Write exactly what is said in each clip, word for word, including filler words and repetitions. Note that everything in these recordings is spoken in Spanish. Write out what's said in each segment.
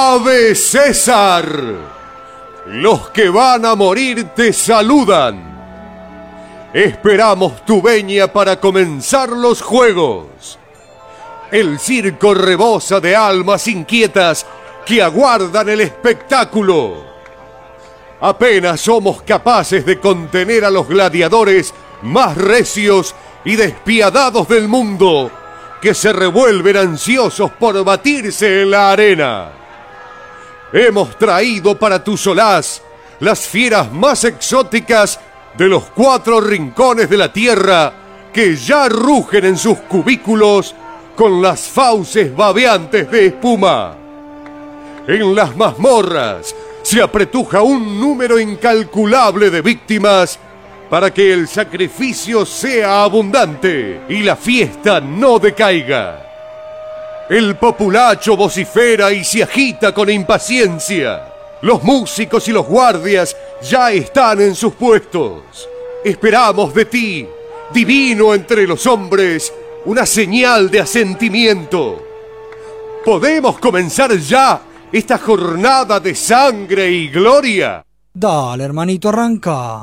Ave César. Los que van a morir te saludan. Esperamos tu venia para comenzar los juegos. El circo rebosa de almas inquietas que aguardan el espectáculo. Apenas somos capaces de contener a los gladiadores más recios y despiadados del mundo, que se revuelven ansiosos por batirse en la arena. Hemos traído para tu solaz las fieras más exóticas de los cuatro rincones de la tierra, que ya rugen en sus cubículos con las fauces babeantes de espuma. En las mazmorras se apretuja un número incalculable de víctimas para que el sacrificio sea abundante y la fiesta no decaiga. El populacho vocifera y se agita con impaciencia. Los músicos y los guardias ya están en sus puestos. Esperamos de ti, divino entre los hombres, una señal de asentimiento. ¿Podemos comenzar ya esta jornada de sangre y gloria? Dale, hermanito, arranca.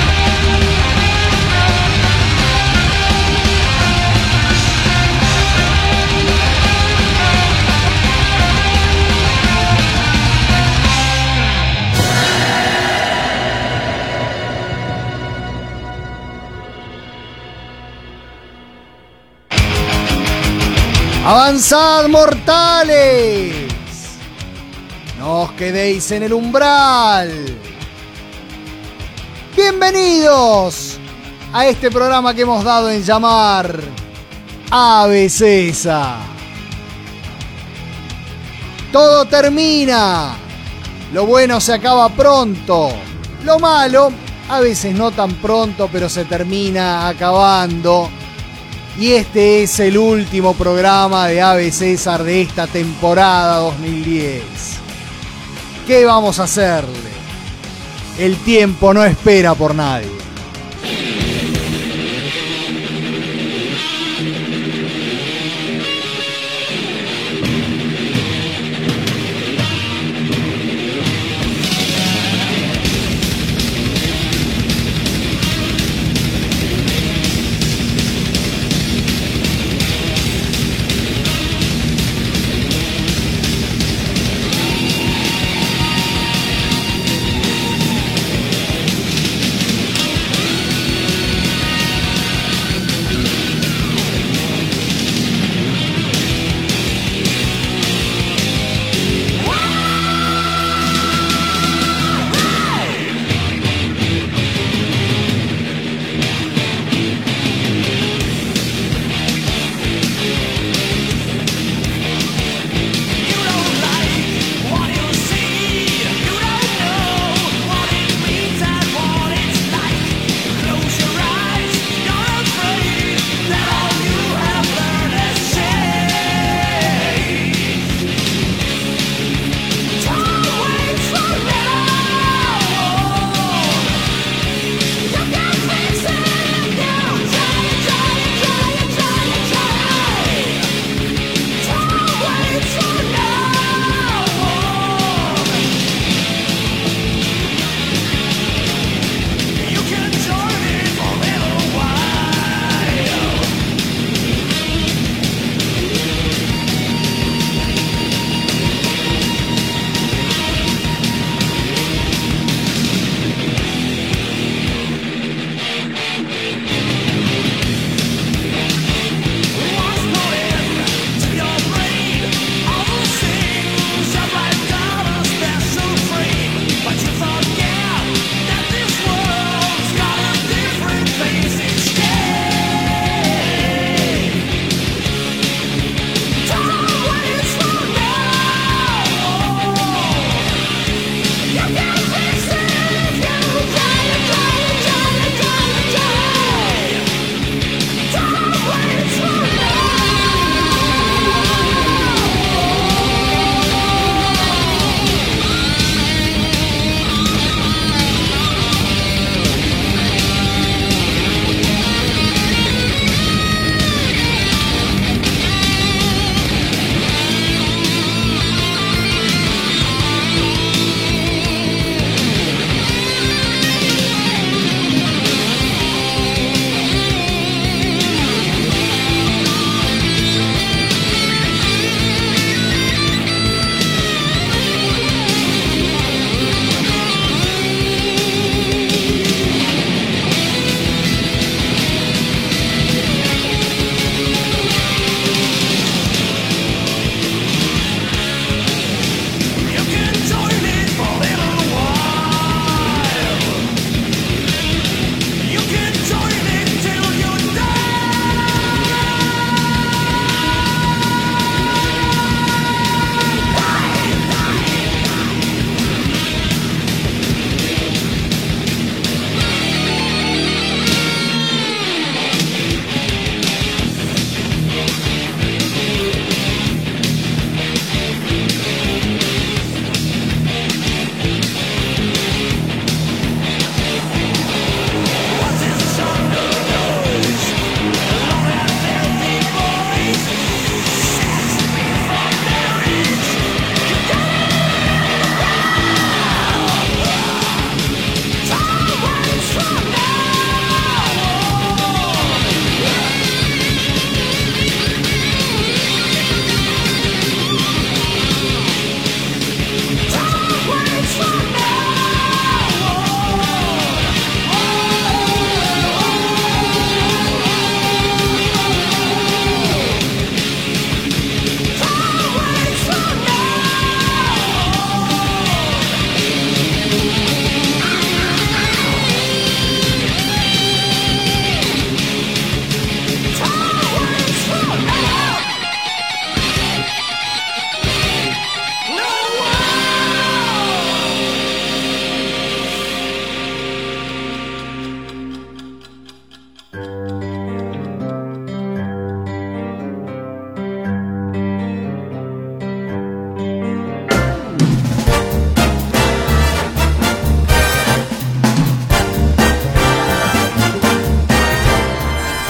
¡Avanzad, mortales! No os quedéis en el umbral. Bienvenidos a este programa que hemos dado en llamar Ave César. Todo termina. Lo bueno se acaba pronto. Lo malo, a veces no tan pronto, pero se termina acabando. Y este es el último programa de Ave César de esta temporada dos mil diez. ¿Qué vamos a hacerle? El tiempo no espera por nadie.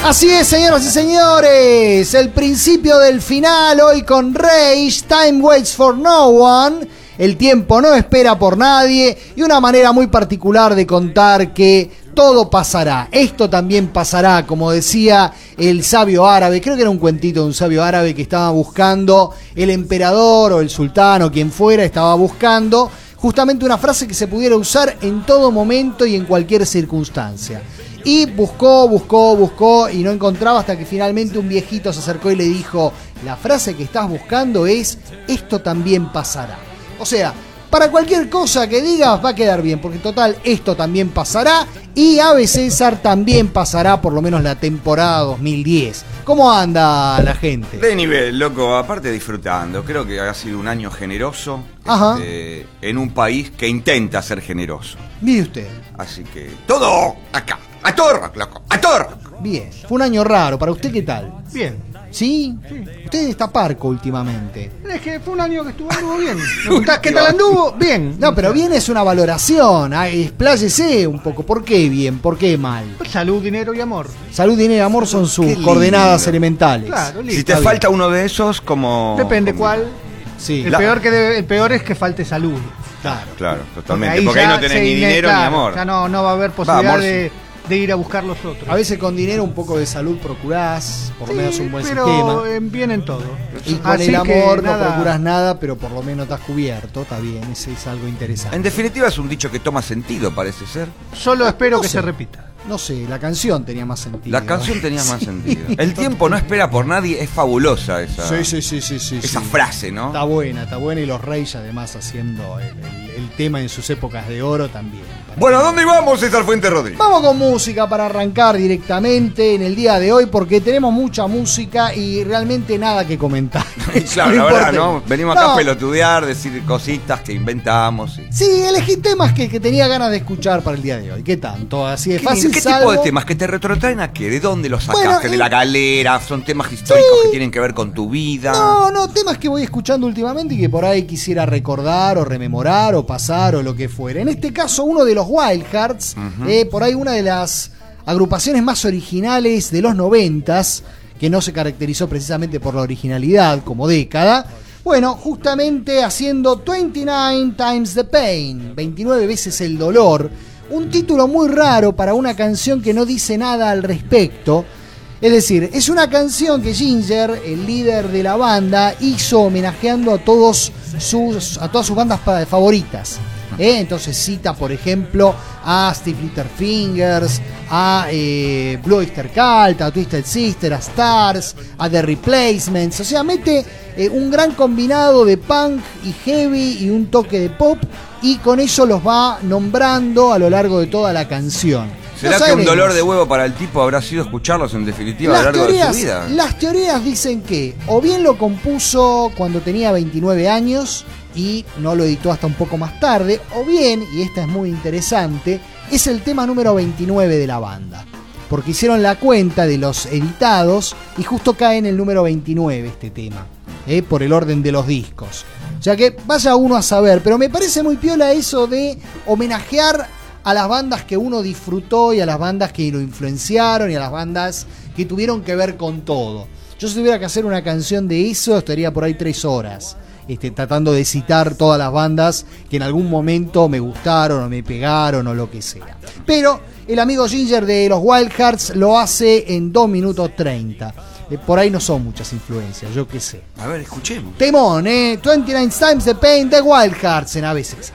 Así es, señoras y señores, el principio del final hoy con Rage, Time Waits for No One, el tiempo no espera por nadie y una manera muy particular de contar que todo pasará, esto también pasará, como decía el sabio árabe, creo que era un cuentito de un sabio árabe que estaba buscando, el emperador o el sultán o quien fuera estaba buscando justamente una frase que se pudiera usar en todo momento y en cualquier circunstancia. Y buscó, buscó, buscó y no encontraba hasta que finalmente un viejito se acercó y le dijo: la frase que estás buscando es esto también pasará. O sea, para cualquier cosa que digas va a quedar bien, porque total, esto también pasará y Ave César también pasará por lo menos la temporada dos mil diez. ¿Cómo anda la gente? De nivel, loco, aparte disfrutando. Creo que ha sido un año generoso este, en un país que intenta ser generoso. Mire usted. Así que todo acá, a todo rock, loco, a todo rock. Bien, fue un año raro. ¿Para usted qué tal? Bien. ¿Sí? Sí. Usted está parco últimamente. Es que fue un año que estuvo, anduvo bien. ¿Me preguntás qué tal anduvo? Bien. No, pero bien es una valoración. Expláyese un poco. ¿Por qué bien? ¿Por qué mal? Pues salud, dinero y amor. Salud, dinero y amor son sus coordenadas elementales. Claro, listo. Si te falta uno de esos, como... Depende como... cuál. Sí. El, La... peor que debe, el peor es que falte salud. Claro. Claro, totalmente. Porque ahí, porque ahí no tenés ni dinero claro, ni amor. Ya no, no va a haber posibilidad va, de... de ir a buscar los otros. A veces con dinero un poco de salud procurás, por lo sí, menos un buen pero sistema. Pero bien en todo. Y con Así el amor no nada... procuras nada, pero por lo menos estás cubierto, está bien, ese es algo interesante. En definitiva es un dicho que toma sentido, parece ser. Solo espero no que sé. se repita. No sé, la canción tenía más sentido. La canción tenía más sí. sentido. El tiempo no espera por nadie, es fabulosa esa, sí, sí, sí, sí, sí, esa sí. frase, ¿no? Está buena, está buena y los Reyes además haciendo el, el, el tema en sus épocas de oro también. Bueno, ¿a dónde vamos, César Fuente Rodríguez? Vamos con música para arrancar directamente en el día de hoy porque tenemos mucha música y realmente nada que comentar. Claro, la verdad, ¿no? Venimos acá no. a pelotudear, decir cositas que inventamos. Y... Sí, elegí temas que, que tenía ganas de escuchar para el día de hoy. ¿Qué tanto? Así de ¿Qué, fácil. ¿qué salvo... tipo de temas? ¿Que te retrotraen a qué? ¿De dónde los sacaste? Bueno, ¿De eh... la galera? ¿Son temas históricos sí. que tienen que ver con tu vida? No, no, temas que voy escuchando últimamente y que por ahí quisiera recordar o rememorar o pasar o lo que fuera. En este caso, uno de los Wild Hearts, uh-huh. eh, por ahí una de las agrupaciones más originales de los noventas, que no se caracterizó precisamente por la originalidad como década. Bueno, justamente haciendo veintinueve times the pain, veintinueve veces el dolor, un título muy raro para una canción que no dice nada al respecto. Es decir, es una canción que Ginger, el líder de la banda, hizo homenajeando a todos sus, a todas sus bandas favoritas. ¿Eh? Entonces cita, por ejemplo, a Steve Littlefingers, a eh, Blue Oyster Cult, a Twisted Sister, a Stars, a The Replacements. O sea, mete eh, un gran combinado de punk y heavy y un toque de pop, y con eso los va nombrando a lo largo de toda la canción. ¿Será no que un dolor de huevo para el tipo habrá sido escucharlos en definitiva las a lo largo teorías, de su vida? Las teorías dicen que o bien lo compuso cuando tenía veintinueve años y no lo editó hasta un poco más tarde, o bien, y esta es muy interesante, es el tema número veintinueve de la banda. Porque hicieron la cuenta de los editados y justo cae en el número veintinueve este tema, ¿eh? Por el orden de los discos. O sea que vaya uno a saber, pero me parece muy piola eso de homenajear a las bandas que uno disfrutó y a las bandas que lo influenciaron y a las bandas que tuvieron que ver con todo. Yo si tuviera que hacer una canción de eso estaría por ahí tres horas. Este, tratando de citar todas las bandas que en algún momento me gustaron o me pegaron o lo que sea. Pero el amigo Ginger de los Wild Hearts lo hace en dos minutos treinta. Eh, por ahí no son muchas influencias, yo qué sé. A ver, escuchemos. Temón, eh. veintinueve times the pain de Wild Hearts en A B C.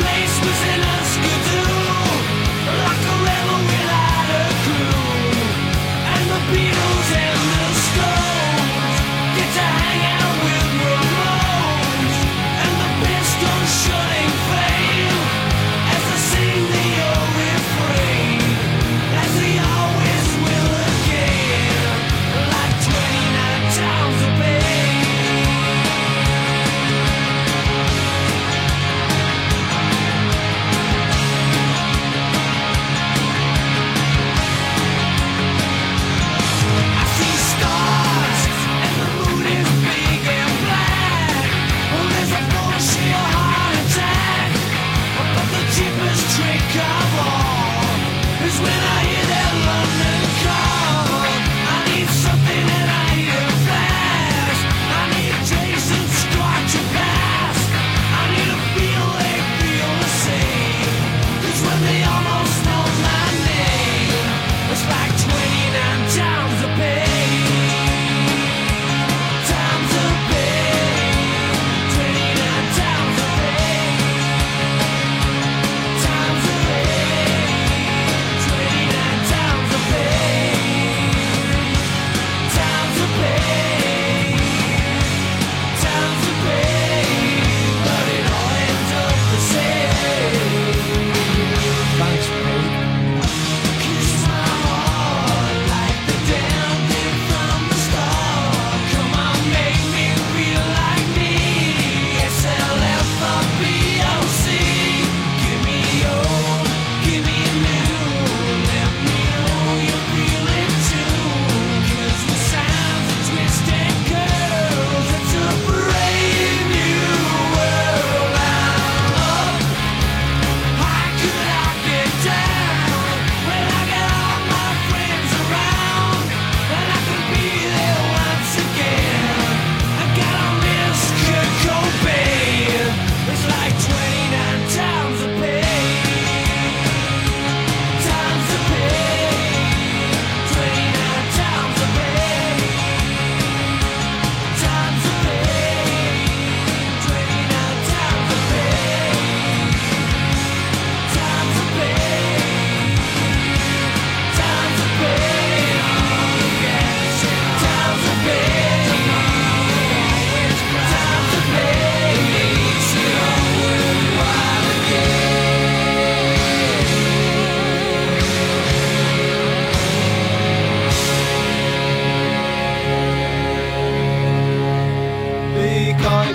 Like a rebel without a crew.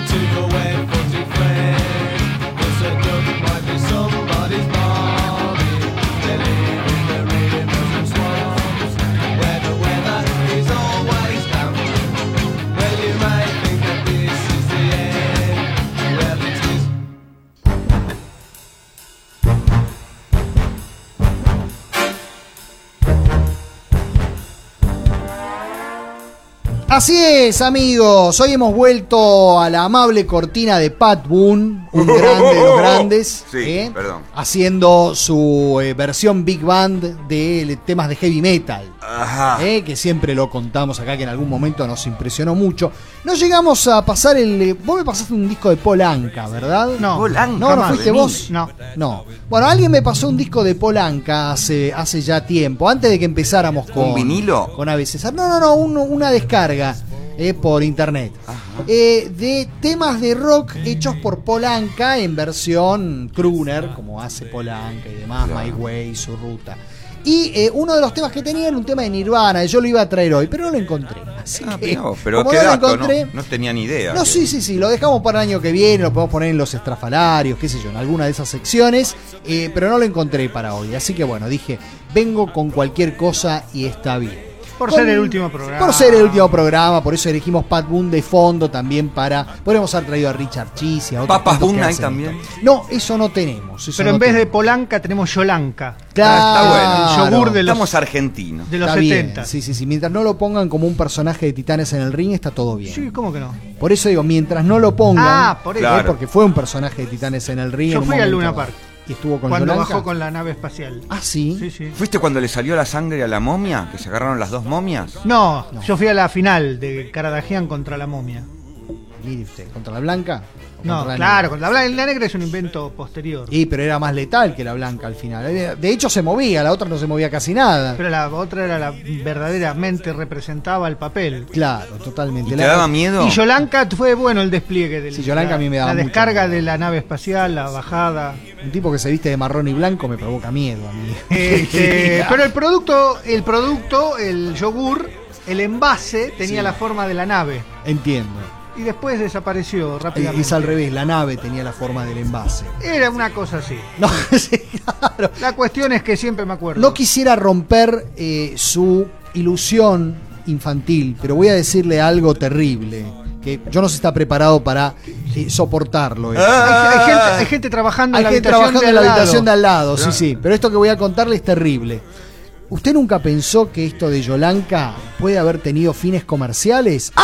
Así es, amigos, hoy hemos vuelto a la amable cortina de Pat Boone, un grande de los grandes, sí, ¿eh? perdón. haciendo su eh, versión Big Band de temas de heavy metal, Ajá. ¿eh? que siempre lo contamos acá, que en algún momento nos impresionó mucho. No llegamos a pasar el... Vos me pasaste un disco de Paul Anka, ¿verdad? No, Paul Anka, no, ¿no madre fuiste mía. vos? No. No. Bueno, alguien me pasó un disco de Paul Anka hace, hace ya tiempo, antes de que empezáramos con... ¿Un vinilo? Con A B C. No, no, no, un- una descarga eh, por internet. Eh, de temas de rock hechos por Paul Anka en versión crooner, como hace Paul Anka y demás, Claro. My Way, su ruta. Y eh, uno de los temas que tenía era un tema de Nirvana, yo lo iba a traer hoy, pero no lo encontré. Así Ah, que, mirá vos, pero como qué no lo dato, encontré, no, no tenía ni idea. no, que- sí, sí, sí, lo dejamos para el año que viene, lo podemos poner en los estrafalarios, qué sé yo, en alguna de esas secciones, eh, pero no lo encontré para hoy. Así que bueno, dije, vengo con cualquier cosa y está bien. Por Con- ser el último programa. Por ser el último programa, por eso elegimos Pat Boone de fondo también para... Podríamos haber traído a Richard Cheese y a otros ¿Papas tantos Boone que hay hacen también? esto. No, eso no tenemos. eso Pero no en vez de tenemos. Polanca tenemos Yolanka. Claro, Ah, está bueno. El yogur de los- Estamos argentinos. De los Está bien, setenta. sí, sí, sí. Mientras no lo pongan como un personaje de Titanes en el ring, está todo bien. Sí, ¿cómo que no? Por eso digo, mientras no lo pongan... Ah, por eso. eh, Claro. porque fue un personaje de Titanes en el ring. Yo en un fui al momento Luna Park. Y estuvo con Cuando Yolanka. bajó con la nave espacial. Ah, sí. Sí, sí. ¿Fuiste cuando le salió la sangre a la momia? ¿Que se agarraron las dos momias? No, yo fui a la final de Karadagian contra la momia. Mire usted, ¿contra la blanca? ¿O No, contra la claro, negra? con la, blan- la negra es un invento posterior. Sí, pero era más letal que la blanca al final. De hecho, se movía, la otra no se movía casi nada. Pero la otra era la verdaderamente representaba el papel. Claro, totalmente. ¿Y te La- daba miedo? Y Yolanka fue bueno el despliegue del Sí, Yolanka la, a mí me daba la mucho descarga miedo. de la nave espacial, la bajada. Un tipo que se viste de marrón y blanco me provoca miedo a mí. Este, pero el producto, el producto, el yogur, el envase tenía Sí. la forma de la nave Entiendo. y después desapareció rápidamente. Es al revés, la nave tenía la forma del envase. Era una cosa así. No, sí, claro. La cuestión es que siempre me acuerdo. No quisiera romper eh, su ilusión infantil, pero voy a decirle algo terrible, que yo no sé si está preparado para eh, soportarlo. esto. Ah, hay, hay gente, hay gente trabajando Hay en la gente habitación trabajando de en la al lado. habitación de al lado, sí, Claro. sí. Pero esto que voy a contarle es terrible. ¿Usted nunca pensó que esto de Yolanka puede haber tenido fines comerciales?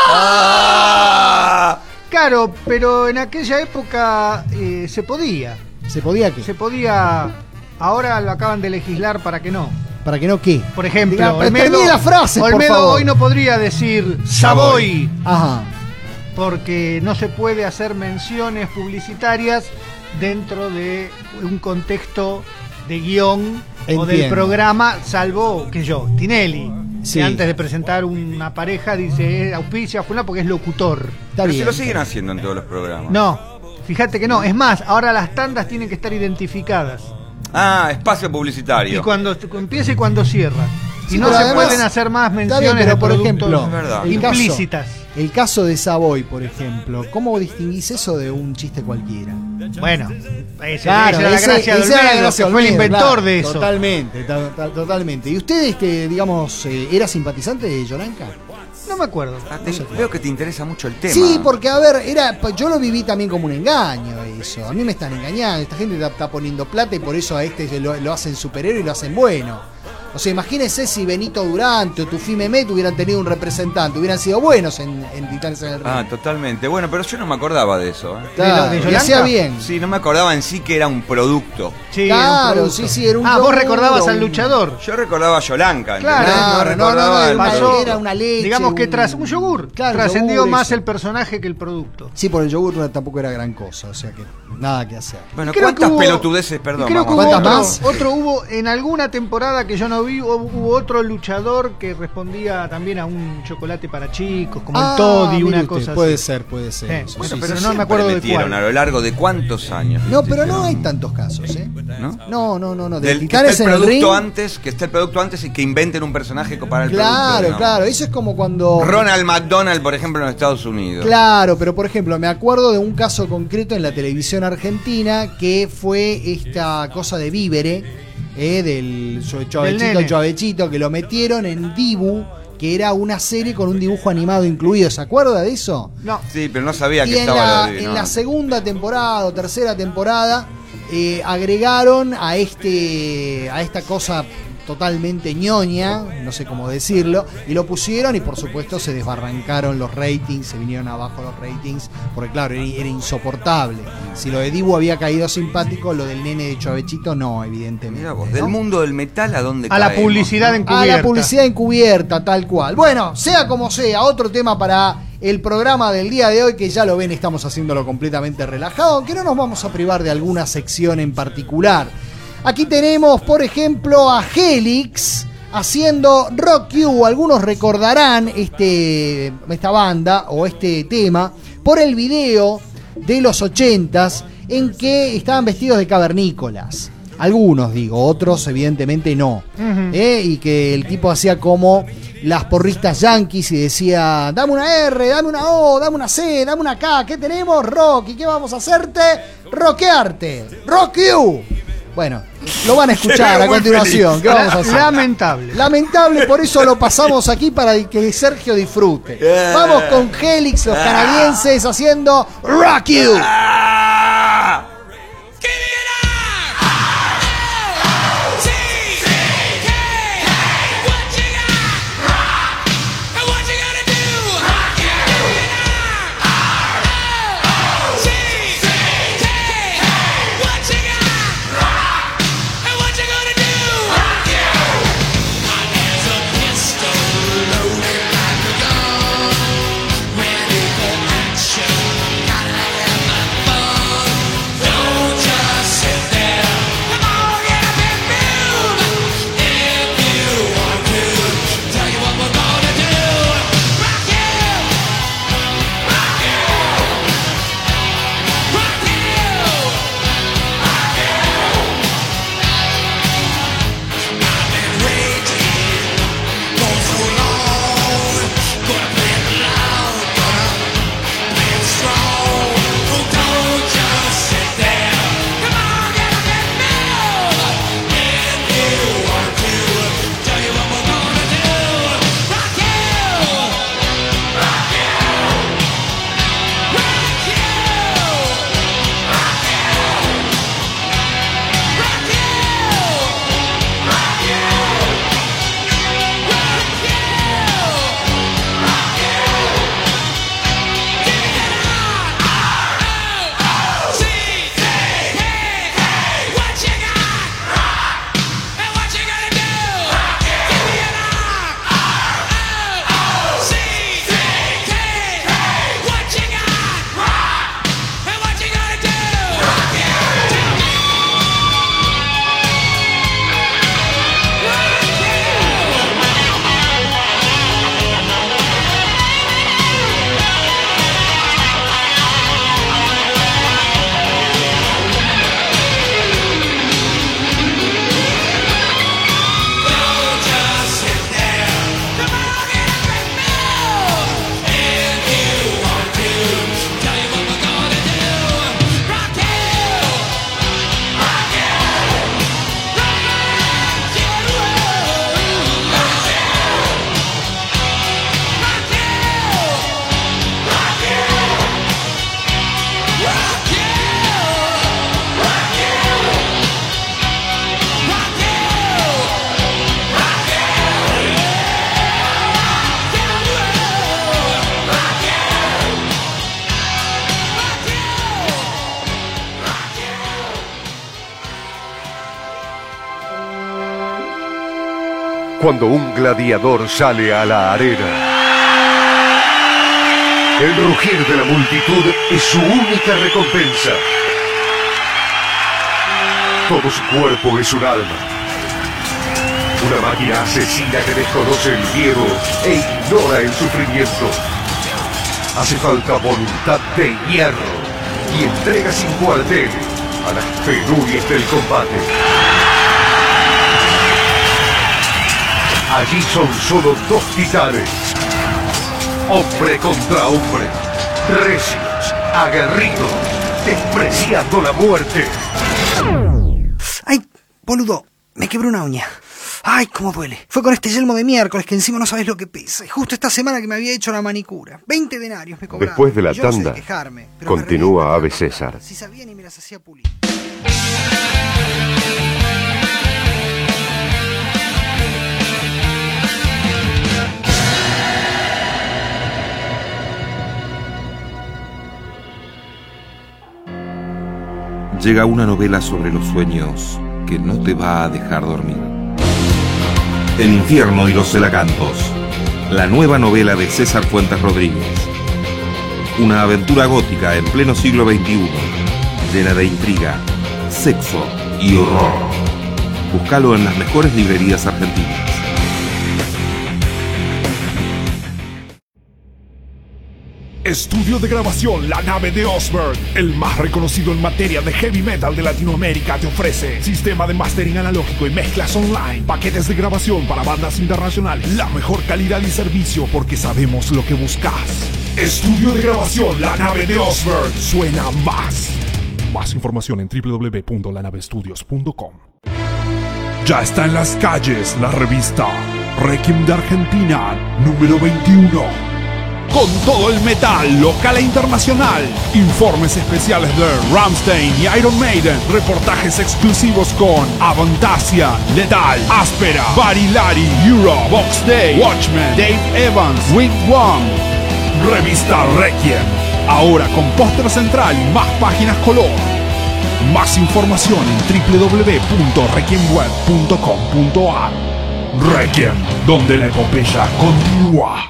¡Ah! Claro, pero en aquella época eh, se podía. ¿Se podía qué? Se podía. Ahora lo acaban de legislar para que no. ¿Para que no qué? Por ejemplo, Diga, Olmedo, termine la frase, por Olmedo favor. hoy no podría decir Savoy, Ajá. porque no se puede hacer menciones publicitarias dentro de un contexto de guión o del Entiendo. programa, salvo que yo, Tinelli, Sí. que antes de presentar una pareja dice eh, auspicia a fulano porque es locutor. Está Pero bien. si lo siguen haciendo en todos los programas. No, fíjate que no. Es más, ahora las tandas tienen que estar identificadas. Ah, espacio Y publicitario. cuando empieza y cuando cierra. Sí, Y no pero se además- pueden hacer más Está bien, menciones pero de por productos ejemplo, Es verdad. el caso- implícitas. El caso de Savoy, por ejemplo, ¿cómo distinguís eso de un chiste cualquiera? Bueno, ese- esa era la ese- gracia de esa era la Olmedo, gracia que fue el Olmedo, inventor claro, de eso. Totalmente, to- to- totalmente. ¿Y usted, este, digamos, eh, era simpatizante de Yolanka? No me acuerdo. Ah, te- veo que te interesa mucho el tema. Sí, porque a ver, era, yo lo viví también como un engaño eso. A mí me están engañando, esta gente está, está poniendo plata y por eso a este lo, lo hacen superhéroe y lo hacen bueno. O sea, imagínese si Benito Durante o Tufi Mehmet hubieran tenido un representante, hubieran sido buenos en, en Titanes en el Ring. Ah, totalmente. Bueno, pero yo no me acordaba de eso. ¿eh? Claro, de y Yolanka. hacía bien. Sí, no me acordaba en sí que era un producto. Sí, era un Claro, producto. sí, sí, era un Ah, vos yogur, recordabas al un- luchador. Yo recordaba a Yolanka, ¿entendés? Claro. No, no, recordaba no, no, al era una- Pasó, era una leche, digamos que un- tras un yogur, Claro, trascendió yogur, más eso. el personaje que el producto. Sí, por el yogur tampoco era gran cosa, o sea que nada que hacer. Bueno, Creo ¿cuántas que hubo- pelotudeces, perdón? Creo que hubo vamos a- otro, ¿Cuántas más? otro hubo en alguna temporada que yo no bueno, vi, hubo otro luchador que respondía también a un chocolate para chicos, como ah, el Toddy, una usted, cosa puede así. ser, puede ser. Eh, Sí, Bueno, sí, pero sí. no me acuerdo de metieron cuál. a lo largo de cuántos años. No, ¿viste? pero no hay tantos casos, ¿eh? ¿No? No, no, no, no. De Del que Titanes esté en el el producto ring. antes, que esté el producto antes y que inventen un personaje para el Claro, producto. ¿no? claro. Eso es como cuando. Ronald McDonald, por ejemplo, en Estados Unidos. Claro, pero por ejemplo, me acuerdo de un caso concreto en la televisión argentina que fue esta cosa de Vívere, eh, del Chovechito, nene. Chovechito, que lo metieron en Dibu, que era una serie con un dibujo animado incluido. ¿Se acuerda de eso? No. Sí, pero no sabía Y que en estaba la, lo de- en no. la segunda temporada o tercera temporada eh, agregaron a este a esta cosa totalmente ñoña, no sé cómo decirlo, y lo pusieron y por supuesto se desbarrancaron los ratings, se vinieron abajo los ratings, porque claro, era, era insoportable. Si lo de Dibu había caído simpático, lo del nene de Chovechito no, evidentemente. Mira vos, ¿no? del mundo del metal a dónde A la caemos, publicidad ¿no? encubierta. A la publicidad encubierta, tal cual. Bueno, sea como sea, otro tema para el programa del día de hoy, que ya lo ven, estamos haciéndolo completamente relajado, aunque no nos vamos a privar de alguna sección en particular. Aquí tenemos, por ejemplo, a Helix haciendo Rock You. Algunos recordarán este, esta banda o este tema por el video de los ochentas en que estaban vestidos de cavernícolas. Algunos, digo, otros evidentemente no. Ujú. ¿Eh? Y que el tipo hacía como las porristas yanquis y decía, dame una R, dame una O, dame una C, dame una K, ¿qué tenemos? Rock. ¿Y qué vamos a hacerte? Rockearte. Rock You. Bueno, lo van a escuchar a Muy continuación. feliz. ¿Qué vamos a hacer? Lamentable. Lamentable, por eso lo pasamos aquí para que Sergio disfrute. Vamos con Helix, los canadienses, haciendo Rock You. ¡Ah! Cuando un gladiador sale a la arena, el rugir de la multitud es su única recompensa. Todo su cuerpo es un alma. Una máquina asesina que desconoce el miedo e ignora el sufrimiento. Hace falta voluntad de hierro y entrega sin cuartel a las penurias del combate. Allí son solo dos titanes. Hombre contra hombre. Recios, aguerridos, despreciando la muerte. ¡Ay, boludo! Me quebré una uña. ¡Ay, cómo duele! Fue con este yelmo de miércoles que encima no sabes lo que pesa. Y justo esta semana que me había hecho la manicura. veinte denarios me cobraron. Después de la Yo no sé tanda, de quejarme, pero continúa me Ave César. Si sabían y me las hacía pulir. Llega una novela sobre los sueños que no te va a dejar dormir. El infierno y los celacantos. La nueva novela de César Fuentes Rodríguez. Una aventura gótica en pleno siglo veintiuno, llena de intriga, sexo y horror. Búscalo en las mejores librerías argentinas. Estudio de grabación La Nave de Osberg, el más reconocido en materia de heavy metal de Latinoamérica, te ofrece sistema de mastering analógico y mezclas online, paquetes de grabación para bandas internacionales, la mejor calidad y servicio porque sabemos lo que buscas. Estudio de grabación La Nave de Osberg, suena más. Más información en w w w punto la nave estudios punto com. Ya está en las calles la revista Requiem de Argentina número veintiuno. Con todo el metal local e internacional, informes especiales de Rammstein y Iron Maiden, reportajes exclusivos con Avantasia, Lethal, Áspera, Barilari, Europe, Box Day, Watchmen, Dave Evans, Wigwam. Revista Requiem, ahora con póster central y más páginas color. Más información en w w w punto requiem web punto com punto a r. Requiem, donde la epopeya continúa.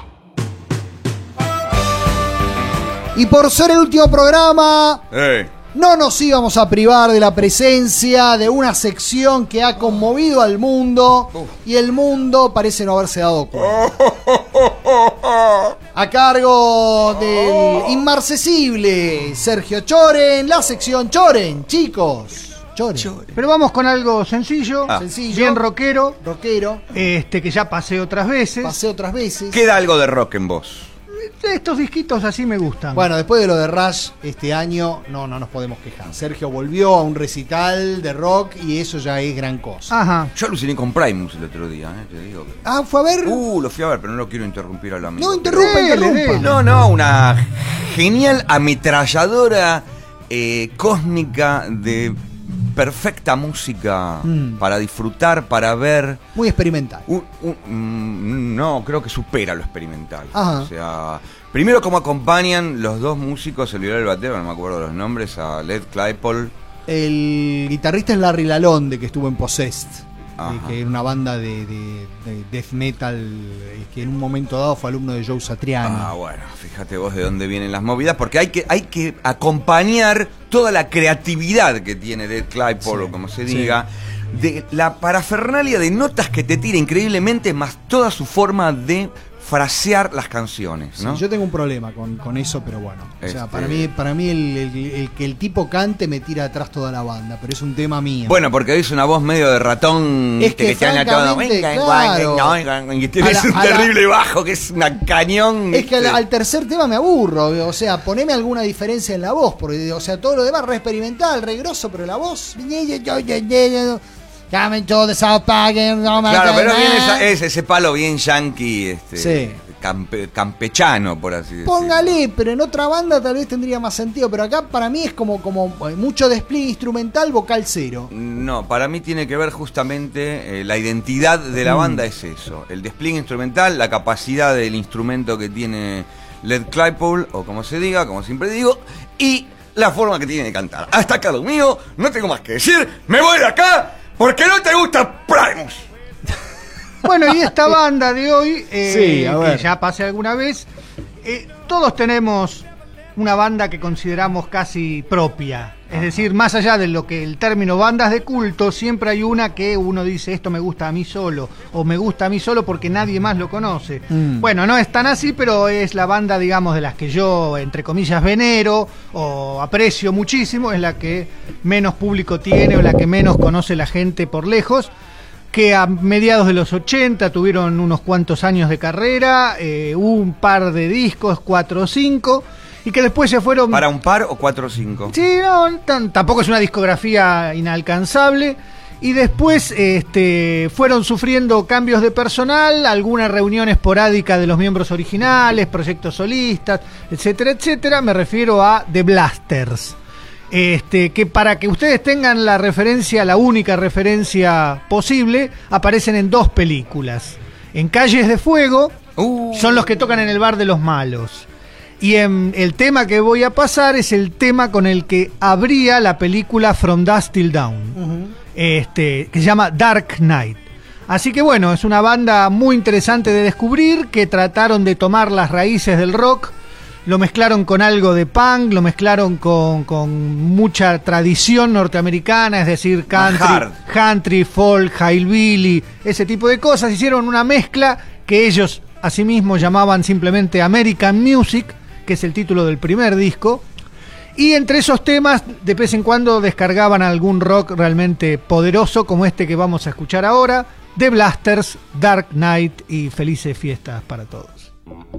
Y por ser el último programa, Eh. no nos íbamos a privar de la presencia de una sección que ha conmovido al mundo y el mundo parece no haberse dado cuenta. A cargo del inmarcesible Sergio Choren, la sección Choren, chicos. Choren. Pero vamos con algo sencillo, Ah. Sencillo. bien rockero, Rockero, este que ya pasé otras veces. pasé otras veces. Queda algo de rock en vos. Estos disquitos así me gustan. Bueno, después de lo de Rush este año, no, no nos podemos quejar. Sergio volvió a un recital de rock y eso ya es gran cosa. Ajá. Yo aluciné con Primus el otro día, ¿eh? Te digo. Ah, ¿fue a ver? Uh, lo fui a ver, pero no lo quiero interrumpir a la amigo. no, interrumpa, Dele, interrumpa. dele. No, no, una genial ametralladora eh, cósmica de perfecta música Mm. para disfrutar, para ver. Muy experimental. Un- un- mm, no, creo que supera lo experimental. Ajá. O sea, primero cómo acompañan los dos músicos, el violador y el batero, no me acuerdo los nombres, a Led Claypool. El guitarrista es Larry Lalonde, que estuvo en Possessed, Ajá. eh, que era una banda de, de- de death metal eh, que en un momento dado fue alumno de Joe Satriani. Ah, bueno, fíjate vos de dónde vienen las movidas, porque hay que, hay que acompañar toda la creatividad que tiene Led Claypool, Sí, o como se sí. diga, de la parafernalia de notas que te tira increíblemente, más toda su forma de frasear las canciones, ¿no? Sí, yo tengo un problema con, con eso, pero bueno. O sea, Este- para mí, para mí el, el- el que el tipo cante me tira atrás toda la banda, pero es un tema mío. Bueno, porque es una voz medio de ratón, Es viste, que te habla todo, francamente, "Venga, claro. guay, guay", y tienes A la- un a la- terrible bajo que es una cañón. Es que al, ¿viste? al tercer tema me aburro, o sea, poneme alguna diferencia en la voz, porque, o sea, todo lo demás re experimental, re grosso, pero la voz. Coming to the South Park, no me Claro, pero acuerdo. viene esa- es ese palo bien yankee, este, Sí. campe- campechano, por así decirlo. Póngale, pero en otra banda tal vez tendría más sentido, pero acá para mí es como, como mucho despliegue instrumental, vocal cero. No, para mí tiene que ver justamente eh, la identidad de la Mm. banda es eso, el despliegue instrumental, la capacidad del instrumento que tiene Led Claypool, o como se diga, como siempre digo, y la forma que tiene de cantar. Hasta acá lo mío, no tengo más que decir, me voy de acá porque no te gusta Primus. Bueno, y esta banda de hoy, eh, Sí, a ver. que ya pasé alguna vez, eh, todos tenemos una banda que consideramos casi propia. Es decir, más allá de lo que el término bandas de culto, siempre hay una que uno dice, esto me gusta a mí solo, o me gusta a mí solo porque nadie más lo conoce. Mm. Bueno, no es tan así, pero es la banda, digamos, de las que yo, entre comillas, venero o aprecio muchísimo, es la que menos público tiene o la que menos conoce la gente por lejos, que a mediados de los ochenta tuvieron unos cuantos años de carrera, eh, un par de discos, cuatro o cinco, y que después se fueron... ¿Para un par o cuatro o cinco? Sí, no, tan, tampoco es una discografía inalcanzable. Y después este, fueron sufriendo cambios de personal, alguna reunión esporádica de los miembros originales, proyectos solistas, etcétera, etcétera. Me refiero a The Blasters. Este, que para que ustedes tengan la referencia, la única referencia posible, aparecen en dos películas. En Calles de Fuego, uh. son los que tocan en el bar de los malos. Y en el tema que voy a pasar es el tema con el que abría la película From Dusk Till Dawn, uh-huh. este, que se llama Dark Knight. Así que bueno, es una banda muy interesante de descubrir, que trataron de tomar las raíces del rock, lo mezclaron con algo de punk, lo mezclaron con, con mucha tradición norteamericana, es decir, country, country, folk, hillbilly, ese tipo de cosas. Hicieron una mezcla que ellos asimismo llamaban simplemente American Music, que es el título del primer disco, y entre esos temas de vez en cuando descargaban algún rock realmente poderoso como este que vamos a escuchar ahora, The Blasters, Dark Knight, y felices fiestas para todos.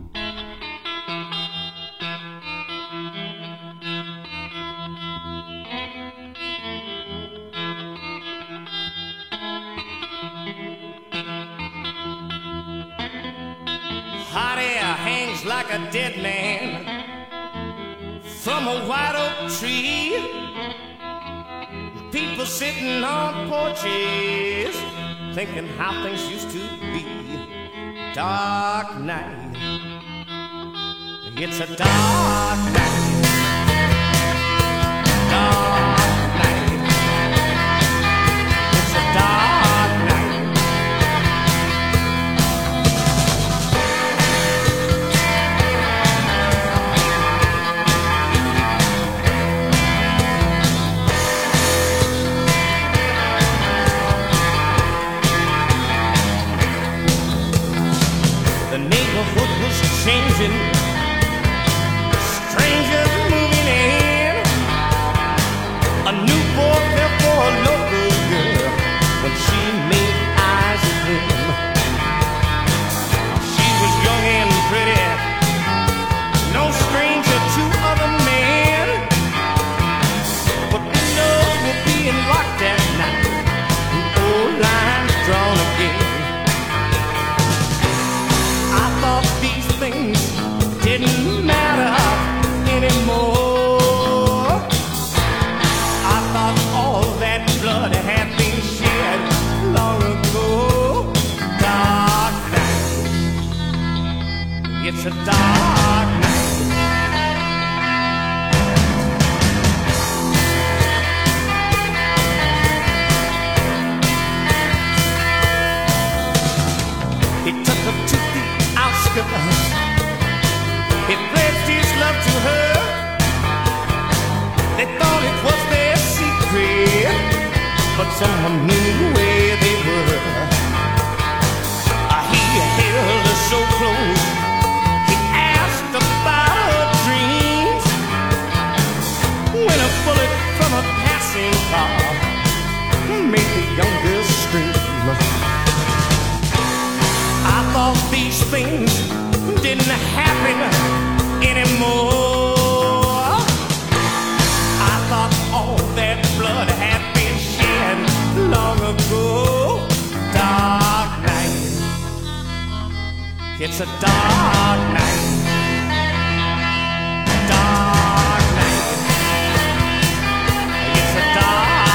Hot air hangs like a dead man from a white oak tree. People sitting on porches thinking how things used to be. Dark night, it's a dark night. Dark night, it's a dark night. The neighborhood was changing, strangers moving in. A new boy fell for a local girl when she made eyes at him. She was young and pretty, no stranger to other men. But windows were being locked at night, and old lines drawn again. These things didn't matter anymore. I thought all that blood had been shed long ago. Dark night, it's a dark night. He took her to the outskirts. He pledged his love to her. They thought it was their secret, but someone knew where they were. He held her so close. He asked about her dreams. When a bullet from a passing car made the young girl scream. I thought these things didn't happen anymore. I thought all that blood had been shed long ago. Dark night, it's a dark night. Dark night, it's a dark night.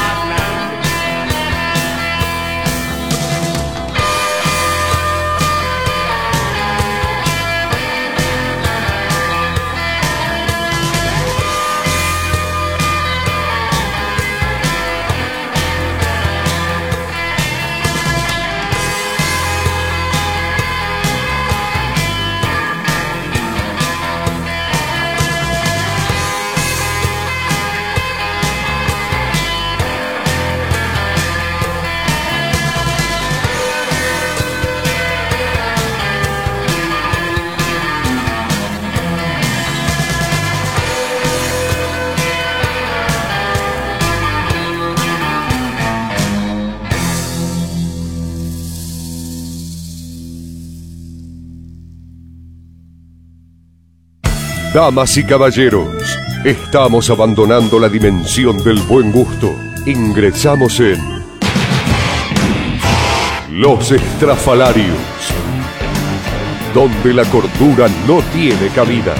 Damas y caballeros, estamos abandonando la dimensión del buen gusto. Ingresamos en Los Estrafalarios, donde la cordura no tiene cabida.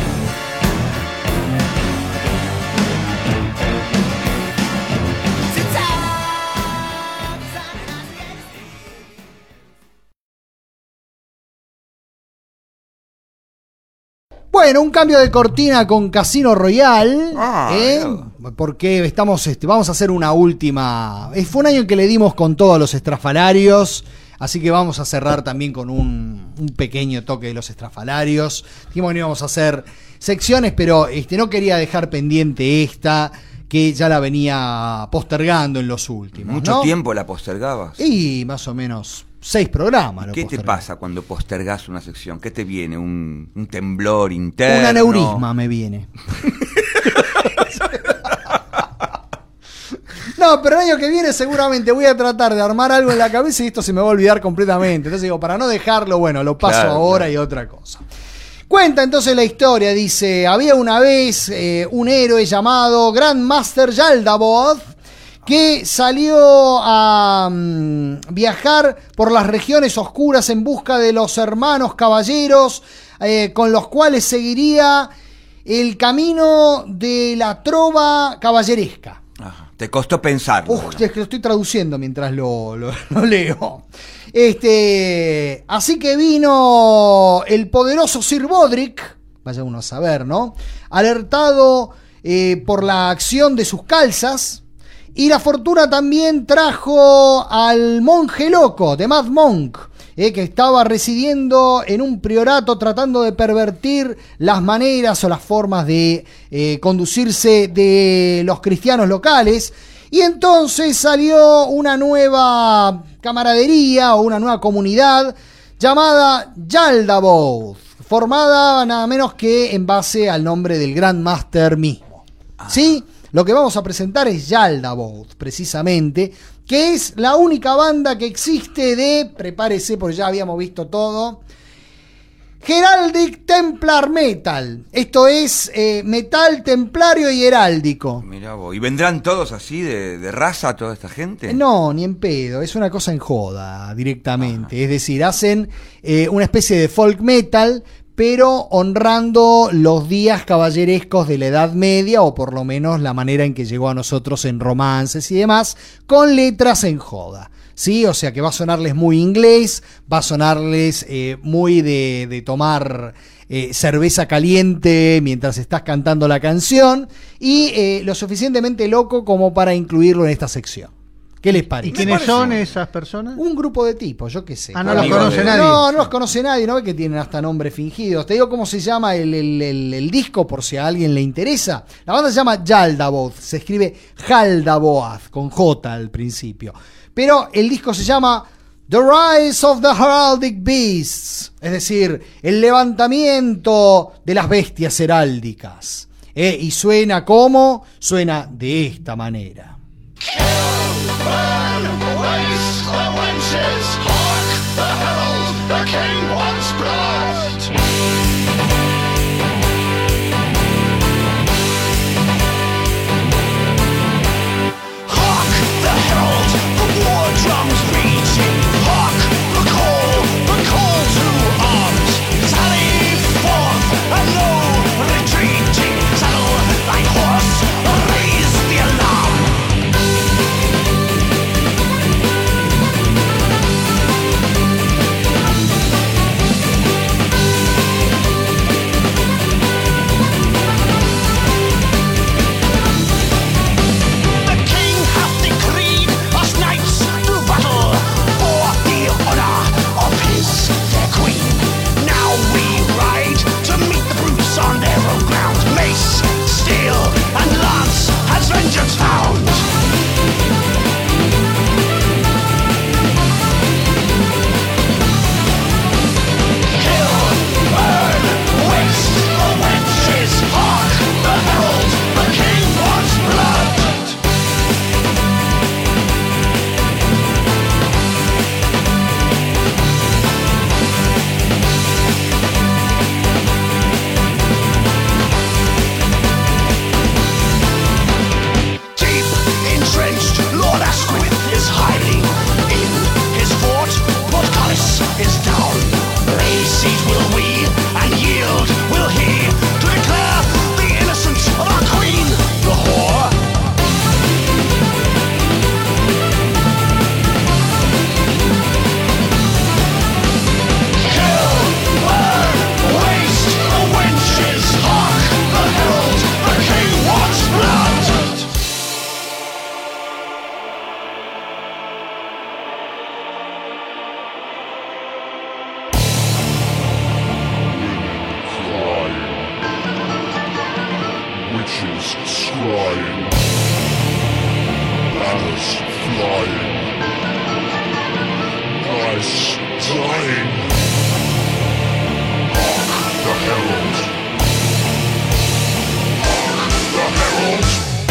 Bueno, un cambio de cortina con Casino Royale, Ah, ¿eh? Porque estamos, este, vamos a hacer una última. eh, Fue un año en que le dimos con todos los estrafalarios, así que vamos a cerrar también con un, un pequeño toque de los estrafalarios. Dijimos que no íbamos a hacer secciones, pero este, no quería dejar pendiente esta, que ya la venía postergando en los últimos. Mucho ¿no? tiempo la postergabas. Y más o menos seis programas. lo ¿Qué te postergué. pasa cuando postergás una sección? ¿Qué te viene? ¿Un, un temblor interno? Un aneurisma me viene. No, pero el año que viene seguramente voy a tratar de armar algo en la cabeza y esto se me va a olvidar completamente. Entonces digo, para no dejarlo, bueno, lo paso Claro, ahora claro. y otra cosa. Cuenta entonces la historia, dice, había una vez eh, un héroe llamado Grandmaster Yaldabaoth que salió a mm, viajar por las regiones oscuras en busca de los hermanos caballeros eh, con los cuales seguiría el camino de la trova caballeresca. Ajá. Te costó pensarlo. Uf, es que lo estoy traduciendo mientras lo, lo- lo leo. Este, así que vino el poderoso Sir Bodrick, vaya uno a saber, ¿no? Alertado eh, por la acción de sus calzas. Y la fortuna también trajo al monje loco, de Mad Monk, eh, que estaba residiendo en un priorato tratando de pervertir las maneras o las formas de eh, conducirse de los cristianos locales. Y entonces salió una nueva camaradería o una nueva comunidad llamada Yaldabaoth, formada nada menos que en base al nombre del Grandmaster mismo. ¿Sí? Lo que vamos a presentar es Yaldabaoth, precisamente, que es la única banda que existe de, prepárese porque ya habíamos visto todo, Heraldic Templar Metal. Esto es eh, metal templario y heráldico. Mirá vos. ¿Y vendrán todos así de, de raza toda esta gente? No, ni en pedo, es una cosa en joda directamente. Ajá. Es decir, hacen eh, una especie de folk metal, pero honrando los días caballerescos de la Edad Media, o por lo menos la manera en que llegó a nosotros en romances y demás, con letras en joda. Sí, o sea que va a sonarles muy inglés, va a sonarles eh, muy de, de tomar eh, cerveza caliente mientras estás cantando la canción, y eh, lo suficientemente loco como para incluirlo en esta sección. ¿Qué les parece? ¿Y quiénes son esas personas? Un grupo de tipos, yo qué sé. Ah, no los conoce de... nadie. No, no los conoce nadie, no ve que tienen hasta nombres fingidos. Te digo cómo se llama el, el, el, el disco por si a alguien le interesa. La banda se llama Yaldabaoth, se escribe Yaldabaoth, con J al principio. Pero el disco se llama The Rise of the Heraldic Beasts, es decir, el levantamiento de las bestias heráldicas. ¿Eh? Y suena como, suena de esta manera. Burn, waste the wenches, hark the herald, the king once brought. Hark the herald, the war drums beating, hark the call, the call to arms. Sally forth, and no retreating, saddle thy horse, raise the alarm. witches scrying, banners flying, nice dying. Hark the herald. Hark the herald.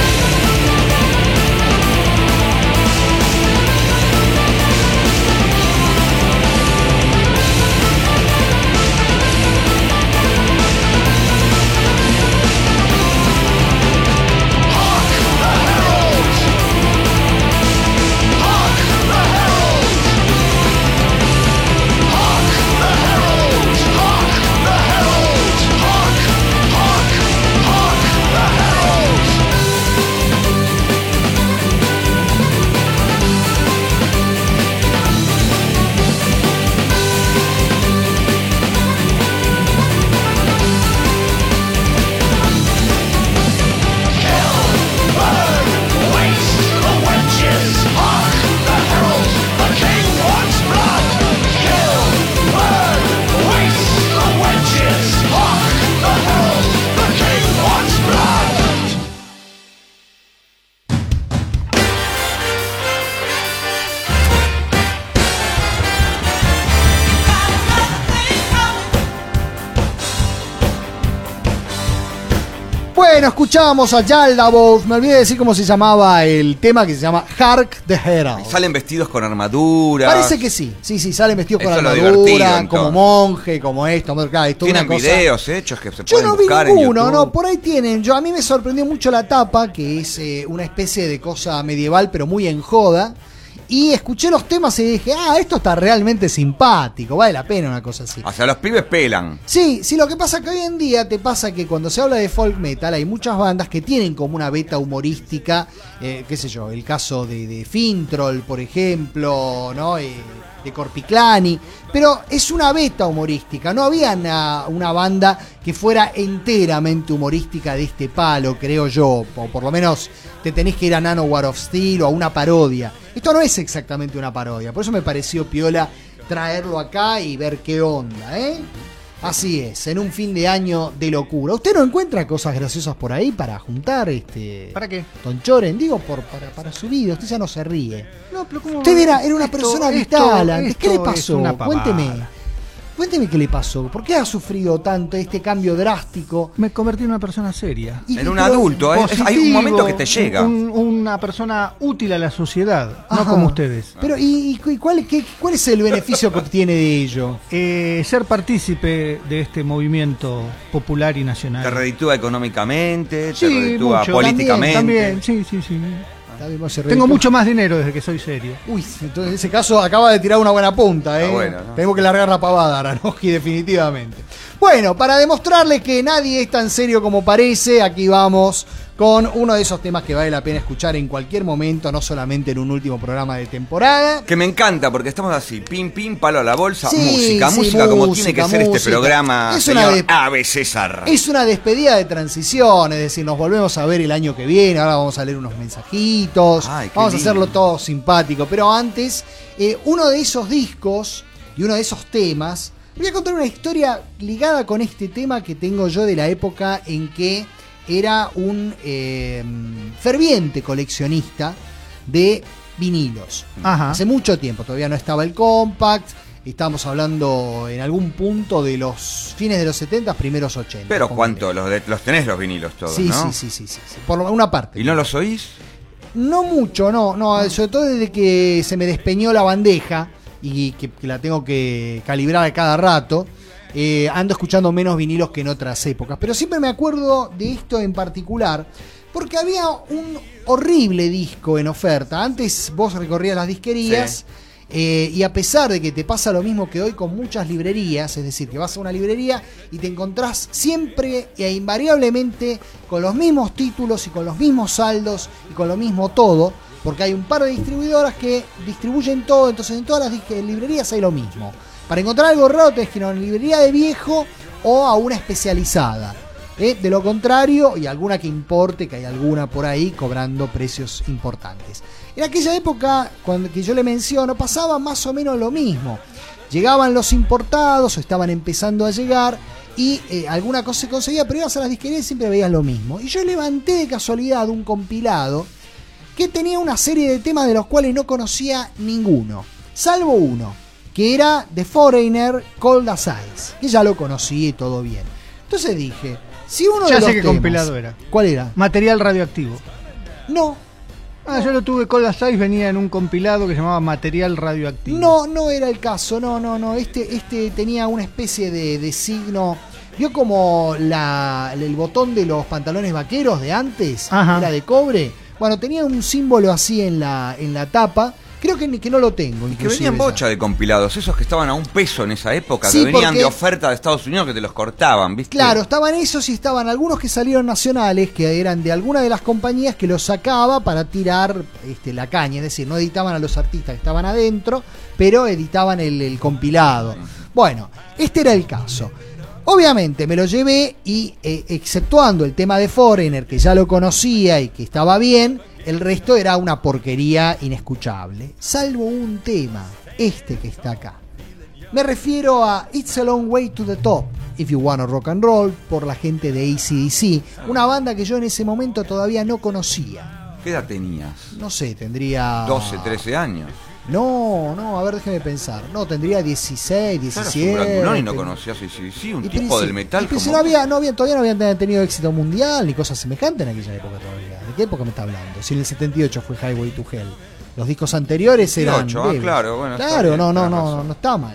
Bueno, escuchábamos a Yaldabaoth. Me olvidé de decir cómo se llamaba el tema, que se llama Hark the Herald. Salen vestidos con armadura. Parece que sí, sí, sí, salen vestidos Eso con es lo armadura, divertido, como monje, como esto. Claro, es toda Tienen una cosa. videos hechos que se Yo pueden no vi buscar ninguno, en YouTube. no, por ahí tienen. Yo, a mí me sorprendió mucho la tapa, que es eh, una especie de cosa medieval, pero muy en joda. Y escuché los temas y dije, ah, esto está realmente simpático, vale la pena una cosa así. O sea, los pibes pelan. Sí, sí, lo que pasa que hoy en día te pasa que cuando se habla de folk metal hay muchas bandas que tienen como una beta humorística, eh, qué sé yo, el caso de, de Fintroll, por ejemplo, ¿no? Eh, de Corpiclani, pero es una beta humorística, no había una, una banda que fuera enteramente humorística de este palo, creo yo, o por lo menos te tenés que ir a Nanowar of Steel o a una parodia. Esto no es exactamente una parodia, por eso me pareció piola traerlo acá y ver qué onda, ¿eh? Así es, en un fin de año de locura. ¿Usted no encuentra cosas graciosas por ahí para juntar este ¿Para qué? Tonchoren? Digo, por, para, para su vida, usted ya no se ríe. No, pero ¿cómo? Usted era, era una Esto- persona esto- vital antes. ¿Qué le esto es pasó? una pavada. Cuénteme. Cuénteme qué le pasó. ¿Por qué ha sufrido tanto este cambio drástico? Me convertí en una persona seria. Y- En un pero- adulto, ¿eh? Positivo, hay un momento que te llega. un- una persona útil a la sociedad, Ajá. no como ustedes. Pero, ¿y, y cuál, qué- cuál es el beneficio que obtiene de ello? Eh, ser partícipe de este movimiento popular y nacional. Te reditúa económicamente, te Sí, reditúa mucho. políticamente. También, sí, sí, sí. Está bien, vos se Tengo reditúa. mucho más dinero desde que soy serio. Uy, entonces en ese caso acaba de tirar una buena punta, ¿eh? Está bueno, ¿no? Tenemos que largar la pavada, Aranoski, definitivamente. Bueno, para demostrarle que nadie es tan serio como parece, aquí vamos con uno de esos temas que vale la pena escuchar en cualquier momento, no solamente en un último programa de temporada. Que me encanta porque estamos así, pim, pim, palo a la bolsa, Sí, música, sí, música como música, tiene que ser este música. programa, Es una señor de- Ave César. Es una despedida de transición, es decir, nos volvemos a ver el año que viene, ahora vamos a leer unos mensajitos, Ay, qué vamos a lindo. hacerlo todo simpático, pero antes, eh, uno de esos discos y uno de esos temas, voy a contar una historia ligada con este tema que tengo yo de la época en que era un eh, ferviente coleccionista de vinilos. Ajá. Hace mucho tiempo, todavía no estaba el compact, estábamos hablando en algún punto de los fines de los setenta, primeros ochenta. Pero ponele. cuánto, los, de- los tenés los vinilos todos, Sí, ¿no? sí, sí, sí, sí, sí, por lo- una parte. ¿Y no los oís? No mucho, no, no, sobre todo desde que se me despeñó la bandeja y que, que la tengo que calibrar a cada rato. Eh, ando escuchando menos vinilos que en otras épocas, pero siempre me acuerdo de esto en particular porque había un horrible disco en oferta. Antes vos recorrías las disquerías eh, y a pesar de que te pasa lo mismo que hoy con muchas librerías, es decir, que vas a una librería y te encontrás siempre e invariablemente con los mismos títulos y con los mismos saldos y con lo mismo todo, porque hay un par de distribuidoras que distribuyen todo, entonces en todas las disque- librerías hay lo mismo. Para encontrar algo raro tenés que ir a una librería de viejo o a una especializada. ¿eh? De lo contrario, y alguna que importe, que hay alguna por ahí cobrando precios importantes. En aquella época, cuando que yo le menciono, pasaba más o menos lo mismo. Llegaban los importados o estaban empezando a llegar y eh, alguna cosa se conseguía, pero ibas a las disquerías y siempre veías lo mismo. Y yo levanté de casualidad un compilado que tenía una serie de temas de los cuales no conocía ninguno, salvo uno, que era The Foreigner, Cold as Ice, que ya lo conocí y todo bien. Entonces dije, si uno Ya de los sé qué temas, compilado era. ¿Cuál era? Material radioactivo. No, Ah, yo lo tuve con las seis, venía en un compilado que se llamaba Material Radioactivo. no, no era el caso, no, no, no. Este, este tenía una especie de, de signo. ¿Vio como la, el botón de los pantalones vaqueros de antes? Ajá. Era de cobre. Bueno, tenía un símbolo así en la, en la tapa. Creo que, ni- que no lo tengo. Que inclusive venían ya. bocha de compilados, esos que estaban a un peso en esa época, Sí, que venían porque- de oferta de Estados Unidos que te los cortaban, ¿viste? Claro, estaban esos y estaban algunos que salieron nacionales, que eran de alguna de las compañías que los sacaba para tirar este, la caña. Es decir, no editaban a los artistas que estaban adentro, pero editaban el, el compilado. Bueno, este era el caso. Obviamente me lo llevé y, eh, exceptuando el tema de Foreigner, que ya lo conocía y que estaba bien, el resto era una porquería inescuchable. Salvo un tema, este que está acá. Me refiero a It's a Long Way to the Top, If You Wanna Rock and Roll, por la gente de A C D C, una banda que yo en ese momento todavía no conocía. ¿Qué edad tenías? No sé, tendría... doce, trece años. No, no, a ver, déjeme pensar. No, tendría dieciséis, Yo era un diecisiete. granulón y no conocías a A C D C, un Y pero tipo si- del metal y pero si como... no había, no había, todavía no habían tenido éxito mundial ni cosas semejantes en aquella época todavía. ¿De qué época me está hablando? Si en el setenta y ocho fue Highway to Hell. Los discos anteriores eran... setenta y ocho, ah, leves. claro, bueno, está Claro, bien, no, no, tenés no, razón. no está mal.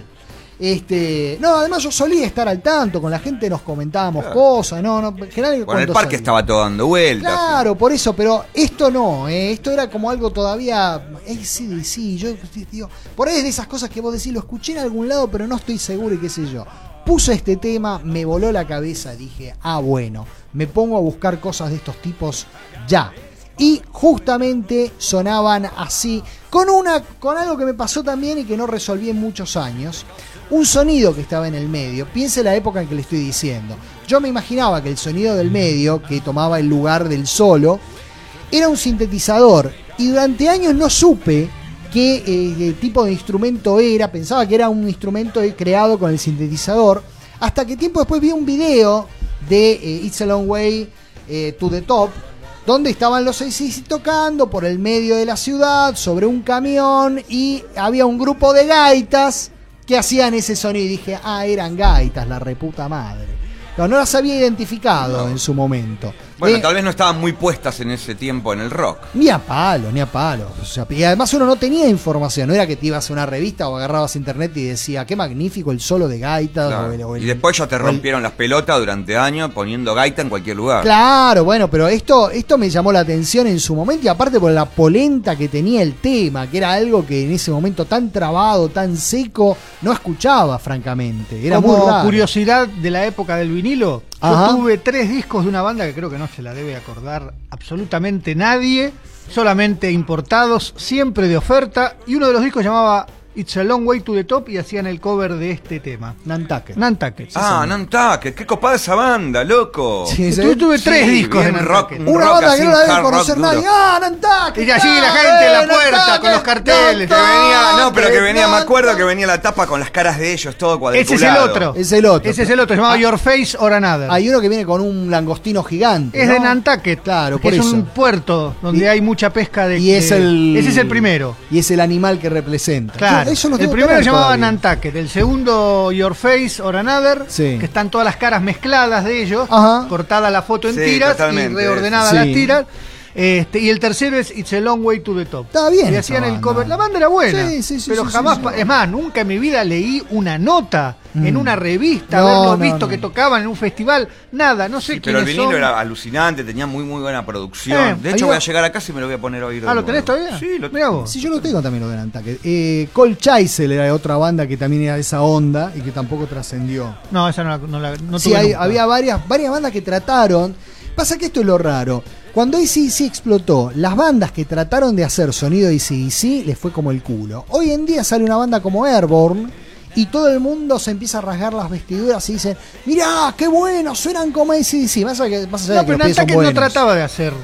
Este, no, además yo solía estar al tanto, con la gente nos comentábamos Claro. cosas, no, no, en general Bueno, el cuando parque salía. estaba todo dando vueltas. Claro, por eso, pero esto no, eh, esto era como algo todavía. Eh, sí, sí, yo digo, por ahí es de esas cosas que vos decís, lo escuché en algún lado, pero no estoy seguro y qué sé yo. Puse este tema, me voló la cabeza, dije, ah, bueno, me pongo a buscar cosas de estos tipos ya. Y justamente sonaban así, con una, con algo que me pasó también y que no resolví en muchos años. Un sonido que estaba en el medio. Piense la época en que le estoy diciendo. Yo me imaginaba que el sonido del medio, que tomaba el lugar del solo, era un sintetizador. Y durante años no supe qué eh, tipo de instrumento era. Pensaba que era un instrumento creado con el sintetizador. Hasta que tiempo después vi un video de eh, It's a Long Way eh, to the Top, donde estaban los A C D C tocando por el medio de la ciudad, sobre un camión, y había un grupo de gaitas que hacían ese sonido. Y dije, ah, eran gaitas, la reputa madre. No, no las había identificado No. en su momento. Bueno, Eh, tal vez no estaban muy puestas en ese tiempo en el rock. Ni a palo, ni a palo. O sea, y además uno no tenía información. No era que te ibas a una revista o agarrabas internet y decía, qué magnífico el solo de gaitas. Claro. o el- o el- Y después ya te o el- rompieron las pelotas durante años poniendo gaita en cualquier lugar. Claro, bueno, pero esto, esto me llamó la atención en su momento, y aparte por la polenta que tenía el tema, que era algo que en ese momento tan trabado, tan seco, no escuchaba, francamente. Era Como muy raro. curiosidad de la época del vinilo, Ajá. yo tuve tres discos de una banda que creo que no se la debe acordar absolutamente nadie, solamente importados, siempre de oferta, y uno de los discos llamaba It's a Long Way to the Top y hacían el cover de este tema. Nantucket. Nantucket. Ah, Nantucket, qué copada esa banda, loco. Sí, Yo tuve, tuve tres Sí, discos de bien rock, Nantucket. un Una rock banda así, que no un la debe hard rock conocer duro. nadie. ¡Ah, Nantucket! Y allí la ¡Ah, gente en la eh, puerta Nantucket! con los carteles. Que venía, no, pero que venía, me Nantucket. acuerdo que venía la tapa con las caras de ellos, todo cuadriculado. Ese es el otro. Es el otro. Ese es el otro, llamado Ah. Your Face or Another. Hay uno que viene con un langostino gigante. Es ¿no? de Nantucket, Claro, que por es eso. un puerto donde Y- hay mucha pesca de... Y es de- el. Ese es el primero. Y es el animal que representa. Claro, Yo- eso lo el tengo que primero tener se llamaba todavía. Nantucket, el segundo Your Face or Another, Sí. que están todas las caras mezcladas de ellos, Ajá. cortada la foto en Sí, tiras y totalmente, reordenadas sí. las tiras. Este, y el tercero es It's a Long Way to the Top. Está bien Y esa hacían el banda. cover. La banda era buena, Sí, sí, sí, pero sí, jamás, sí, sí. pa- es más, nunca en mi vida leí una nota en Mm. una revista, No, haberlo no, visto no. que tocaban en un festival, nada, no sé Sí, pero el quiénes vinilo son. era alucinante, tenía muy muy buena producción. Eh, de hecho, había- voy a llegar acá y me lo voy a poner a oír. de Ah, ¿lo nuevo. tenés todavía? Sí, lo Mirá tengo. vos. Sí, yo lo tengo también lo de Nantucket. Eh, Cold Chisel era otra banda que también era de esa onda y que tampoco trascendió. No, esa no la, no la no Sí, tuve hay- nunca. había varias, varias bandas que trataron. Pasa que esto es lo raro. Cuando A C D C explotó, las bandas que trataron de hacer sonido de A C D C les fue como el culo. Hoy en día sale una banda como Airborne y todo el mundo se empieza a rasgar las vestiduras y dicen, mirá, qué bueno, suenan como A C D C. Más allá que, más allá No, de que pero los pies son Nantucket no buenos. trataba de hacer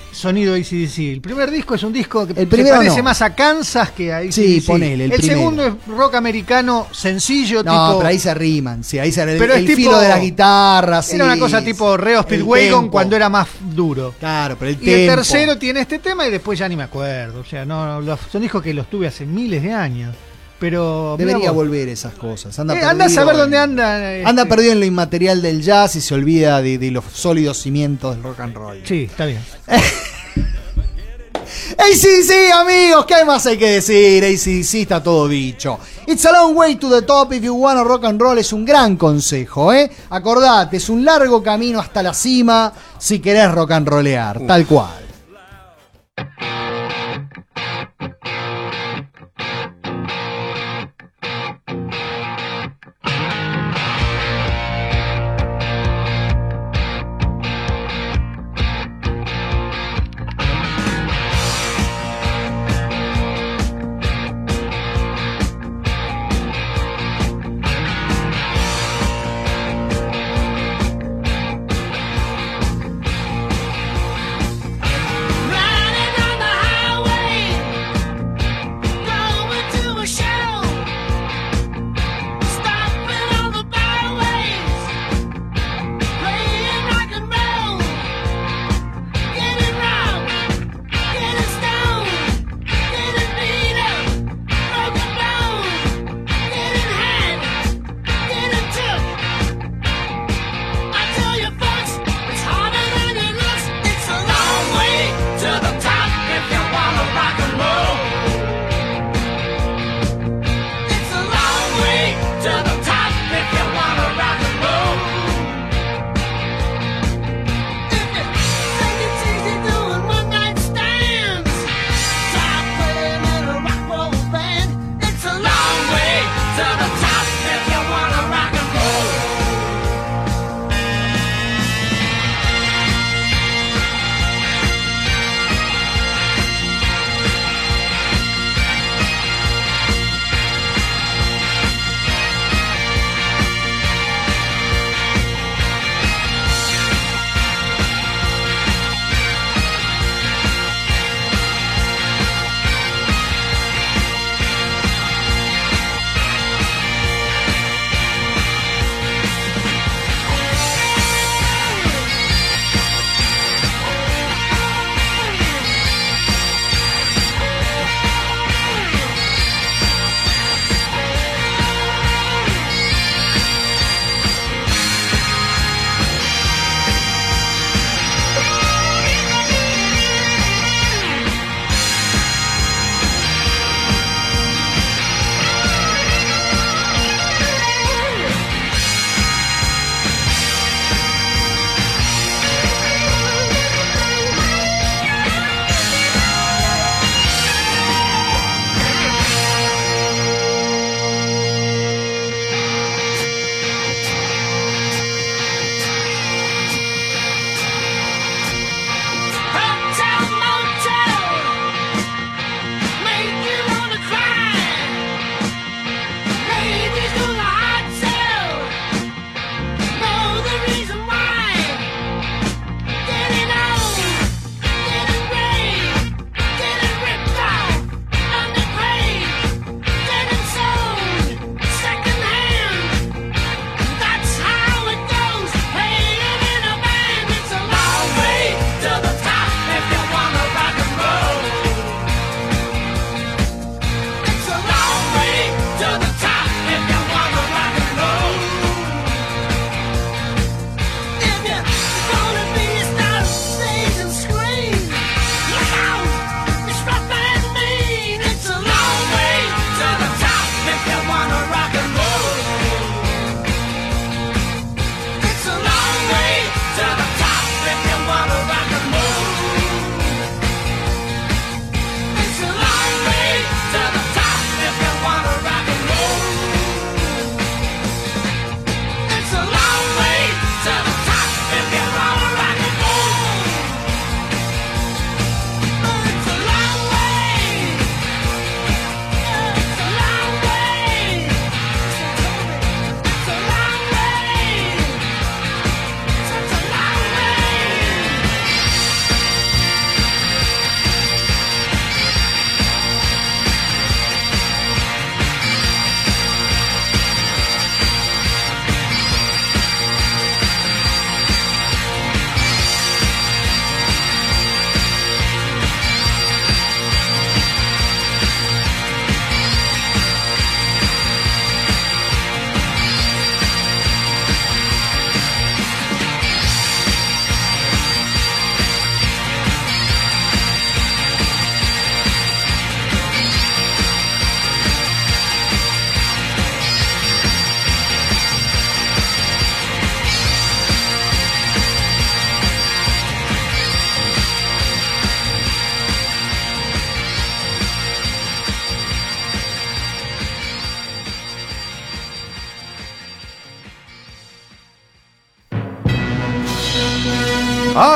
sonido A C D C. El primer disco es un disco que El se primero parece no. más a Kansas que a A C D C. Sí, ponele, el El primero. segundo es rock americano sencillo, No, tipo... pero ahí se riman, sí, ahí se el, Pero es el tipo- filo de las guitarras. Era sí, una cosa tipo Reo el Speedwagon tempo. cuando era más duro. Claro, pero el Y el tempo. tercero tiene este tema y después ya ni me acuerdo. O sea, no, los, son discos que los tuve hace miles de años. Pero mirá Debería vos. volver esas cosas. Anda, Eh, perdido anda a saber en- dónde anda. este- Anda perdido en lo inmaterial del jazz y se olvida de, de los sólidos cimientos del rock and roll. Sí, está bien. ¡Ey, sí, sí, amigos! ¿Qué más hay que decir? ¡Ey, sí, sí! Está todo dicho. It's a long way to the top if you wanna rock and roll. Es un gran consejo, ¿eh? Acordate, es un largo camino hasta la cima si querés rock and rollear. Tal cual.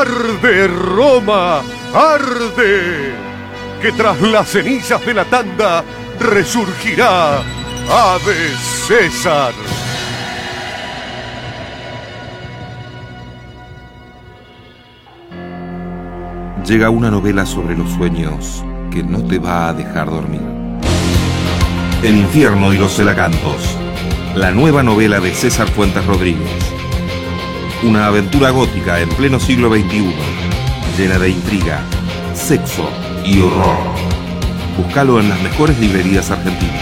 ¡Arde Roma! ¡Arde! Que tras las cenizas de la tanda resurgirá Ave César. Llega una novela sobre los sueños que no te va a dejar dormir. El infierno y los celacantos, la nueva novela de César Fuentes Rodríguez. Una aventura gótica en pleno siglo veintiuno, llena de intriga, sexo y horror. Búscalo en las mejores librerías argentinas.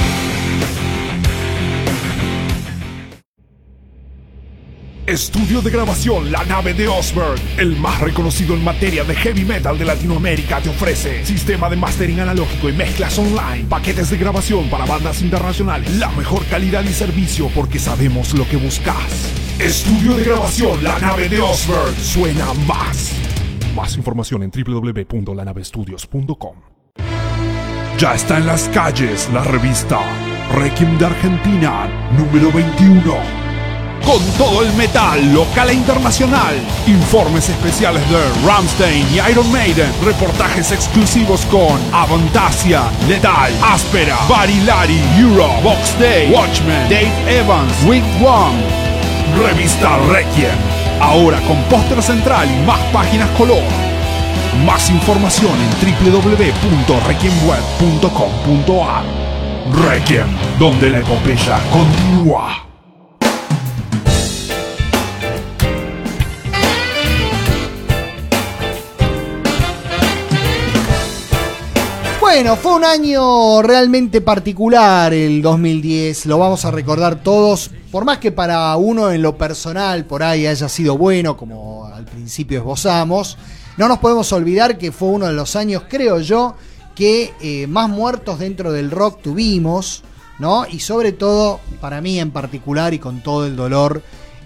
Estudio de grabación La Nave de Osberg, el más reconocido en materia de heavy metal de Latinoamérica, te ofrece sistema de mastering analógico y mezclas online, paquetes de grabación para bandas internacionales, la mejor calidad y servicio porque sabemos lo que buscas. Estudio de grabación La Nave de Osberg, suena más. Más información en w w w punto la nave studios punto com. Ya está en las calles la revista Requiem de Argentina número veintiuno. Con todo el metal local e internacional, informes especiales de Rammstein y Iron Maiden, reportajes exclusivos con Avantasia, Lethal, Áspera, Barilari, Europe, Box Day, Watchmen, Dave Evans, Wigwam. Revista Requiem, ahora con póster central y más páginas color. Más información en w w w punto requiem web punto com punto a r. Requiem, donde la epopeya continúa. Bueno, fue un año realmente particular el dos mil diez, lo vamos a recordar todos, por más que para uno en lo personal por ahí haya sido bueno, como al principio esbozamos, no nos podemos olvidar que fue uno de los años, creo yo, que eh, más muertos dentro del rock tuvimos, ¿no? Y sobre todo, para mí en particular y con todo el dolor,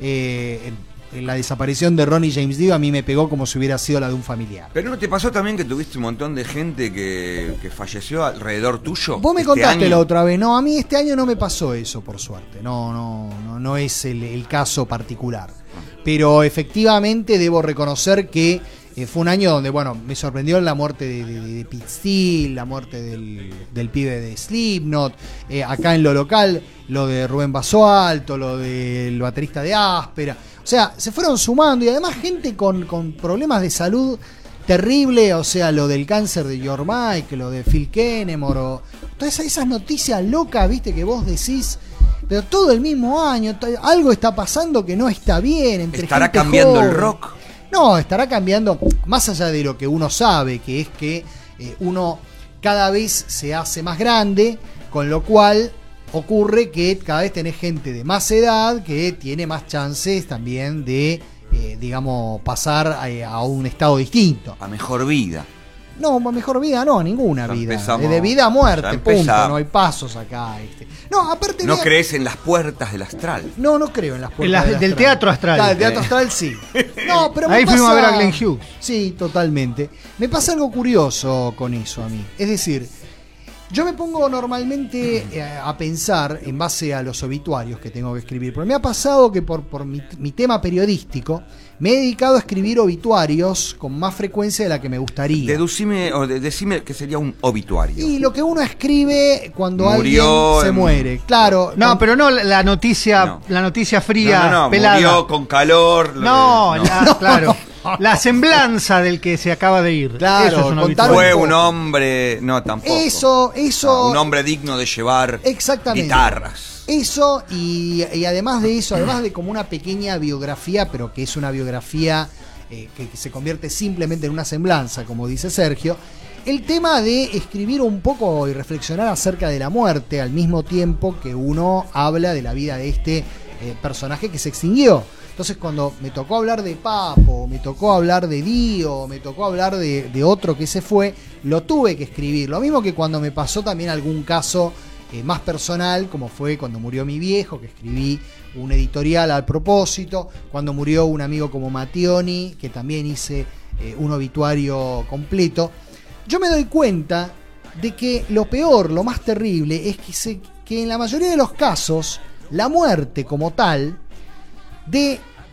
eh, la desaparición de Ronnie James Dio a mí me pegó como si hubiera sido la de un familiar. ¿Pero no te pasó también que tuviste un montón de gente que, que falleció alrededor tuyo? Vos me este contaste año? la otra vez. No, a mí este año no me pasó eso, por suerte. No, no, no, no es el, el caso particular. Pero efectivamente debo reconocer que eh, fue un año donde, bueno, me sorprendió la muerte de, de, de Pete Steele, la muerte del, del pibe de Slipknot, eh, acá en lo local, lo de Rubén Basualto, lo del baterista de Áspera. O sea, se fueron sumando y además gente con, con problemas de salud terrible, o sea, lo del cáncer de George Michael, lo de Phil Kennemore, o todas esas noticias locas, viste, que vos decís, pero todo el mismo año, algo está pasando que no está bien. Entre ¿Estará gente cambiando joven. el rock? No, estará cambiando, más allá de lo que uno sabe, que es que eh, uno cada vez se hace más grande, con lo cual ocurre que cada vez tenés gente de más edad que tiene más chances también de, eh, digamos, pasar a, a un estado distinto. A mejor vida. No, mejor vida no, ninguna Ya vida. empezamos, De vida a ya muerte, punto. empezamos. No hay pasos acá. Este. No, aparte... ¿No mira, crees en las puertas del astral? No, no creo en las puertas En las- del, del teatro astral. Claro, el teatro astral sí. No, pero me Ahí fuimos pasa- a ver a Glenn Hughes. Sí, totalmente. Me pasa algo curioso con eso a mí. Es decir, yo me pongo normalmente eh, a pensar en base a los obituarios que tengo que escribir. Porque me ha pasado que por, por mi, mi tema periodístico me he dedicado a escribir obituarios con más frecuencia de la que me gustaría. Deducime o de- decime que sería un obituario. Y lo que uno escribe cuando Murió alguien se en- muere. Claro. No, con- pero no la noticia, No. la noticia fría, no, no, no, pelada. murió con calor. lo No, de- la- claro. La semblanza del que se acaba de ir. Claro, Eso es un contar obituario. Fue un un poco. hombre, no tampoco. Eso, eso. No, un hombre digno de llevar Exactamente. guitarras. Eso y, y además de eso, además de como una pequeña biografía, pero que es una biografía eh, que, que se convierte simplemente en una semblanza, como dice Sergio, el tema de escribir un poco y reflexionar acerca de la muerte al mismo tiempo que uno habla de la vida de este eh, personaje que se extinguió. Entonces cuando me tocó hablar de Papo, me tocó hablar de Dio, me tocó hablar de, de otro que se fue, lo tuve que escribir. Lo mismo que cuando me pasó también algún caso eh, más personal, como fue cuando murió mi viejo, que escribí un editorial al propósito, cuando murió un amigo como Mattioni, que también hice eh, un obituario completo. Yo me doy cuenta de que lo peor, lo más terrible, es que, se, que en la mayoría de los casos, la muerte como tal, de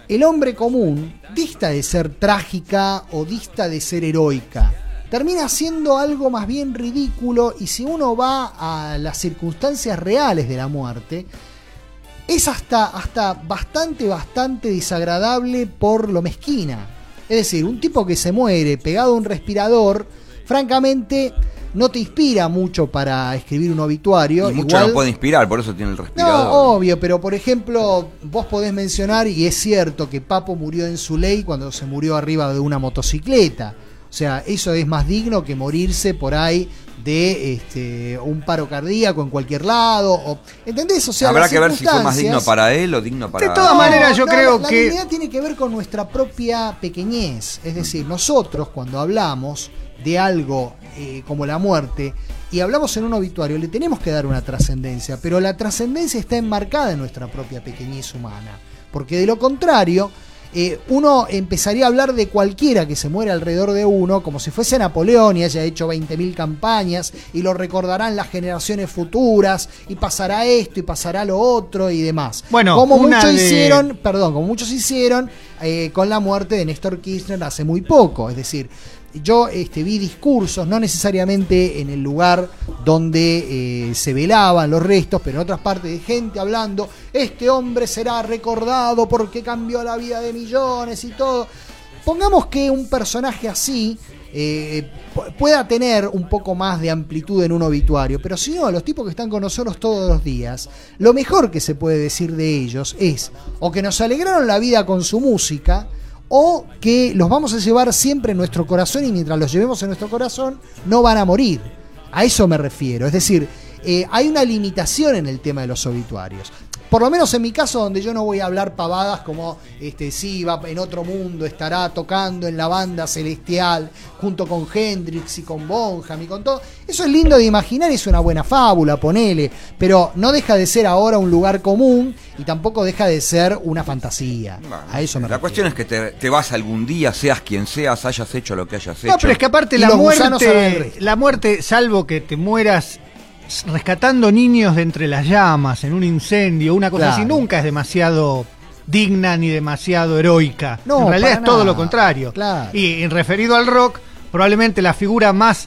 el hombre común dista de ser trágica o dista de ser heroica. Termina siendo algo más bien ridículo, y si uno va a las circunstancias reales de la muerte, es hasta, hasta bastante, bastante desagradable por lo mezquina. Es decir, un tipo que se muere pegado a un respirador, francamente, no te inspira mucho para escribir un obituario. Y mucho Igual, no puede inspirar, por eso tiene el respirador. no, obvio, pero por ejemplo, vos podés mencionar, y es cierto, que Papo murió en su ley cuando se murió arriba de una motocicleta. O sea, eso es más digno que morirse por ahí de este, un paro cardíaco en cualquier lado. O, ¿entendés? O sea, habrá las que ver si fue más digno circunstancias- para él o digno para... De todas maneras, yo no, creo la, que- La dignidad tiene que ver con nuestra propia pequeñez. Es decir, nosotros cuando hablamos de algo eh, como la muerte y hablamos en un obituario, le tenemos que dar una trascendencia, pero la trascendencia está enmarcada en nuestra propia pequeñez humana. Porque de lo contrario, eh, uno empezaría a hablar de cualquiera que se muere alrededor de uno como si fuese Napoleón y haya hecho veinte mil campañas y lo recordarán las generaciones futuras y pasará esto y pasará lo otro y demás. Bueno, como una muchos de- hicieron, perdón, como muchos hicieron eh, con la muerte de Néstor Kirchner hace muy poco. Es decir, yo este, vi discursos, no necesariamente en el lugar donde eh, se velaban los restos, pero en otras partes de gente hablando, este hombre será recordado porque cambió la vida de millones y todo. Pongamos que un personaje así eh, pu- pueda tener un poco más de amplitud en un obituario, pero si no, los tipos que están con nosotros todos los días, lo mejor que se puede decir de ellos es o que nos alegraron la vida con su música, o que los vamos a llevar siempre en nuestro corazón, y mientras los llevemos en nuestro corazón no van a morir. A eso me refiero. Es decir, eh, hay una limitación en el tema de los obituarios. Por lo menos en mi caso, donde yo no voy a hablar pavadas como, este, sí, va en otro mundo, estará tocando en la banda celestial junto con Hendrix y con Bonham y con todo. Eso es lindo de imaginar, es una buena fábula, ponele, pero no deja de ser ahora un lugar común y tampoco deja de ser una fantasía. Bueno, A eso me la refiero. cuestión es que te, te vas algún día, seas quien seas, hayas hecho lo que hayas hecho. No, pero es que aparte Y la los gusanos harán el muerte, resto. la muerte, salvo que te mueras rescatando niños de entre las llamas, en un incendio, una cosa Claro. así, nunca es demasiado digna ni demasiado heroica. No, en realidad para es todo nada. lo contrario. Claro. Y en referido al rock, probablemente la figura más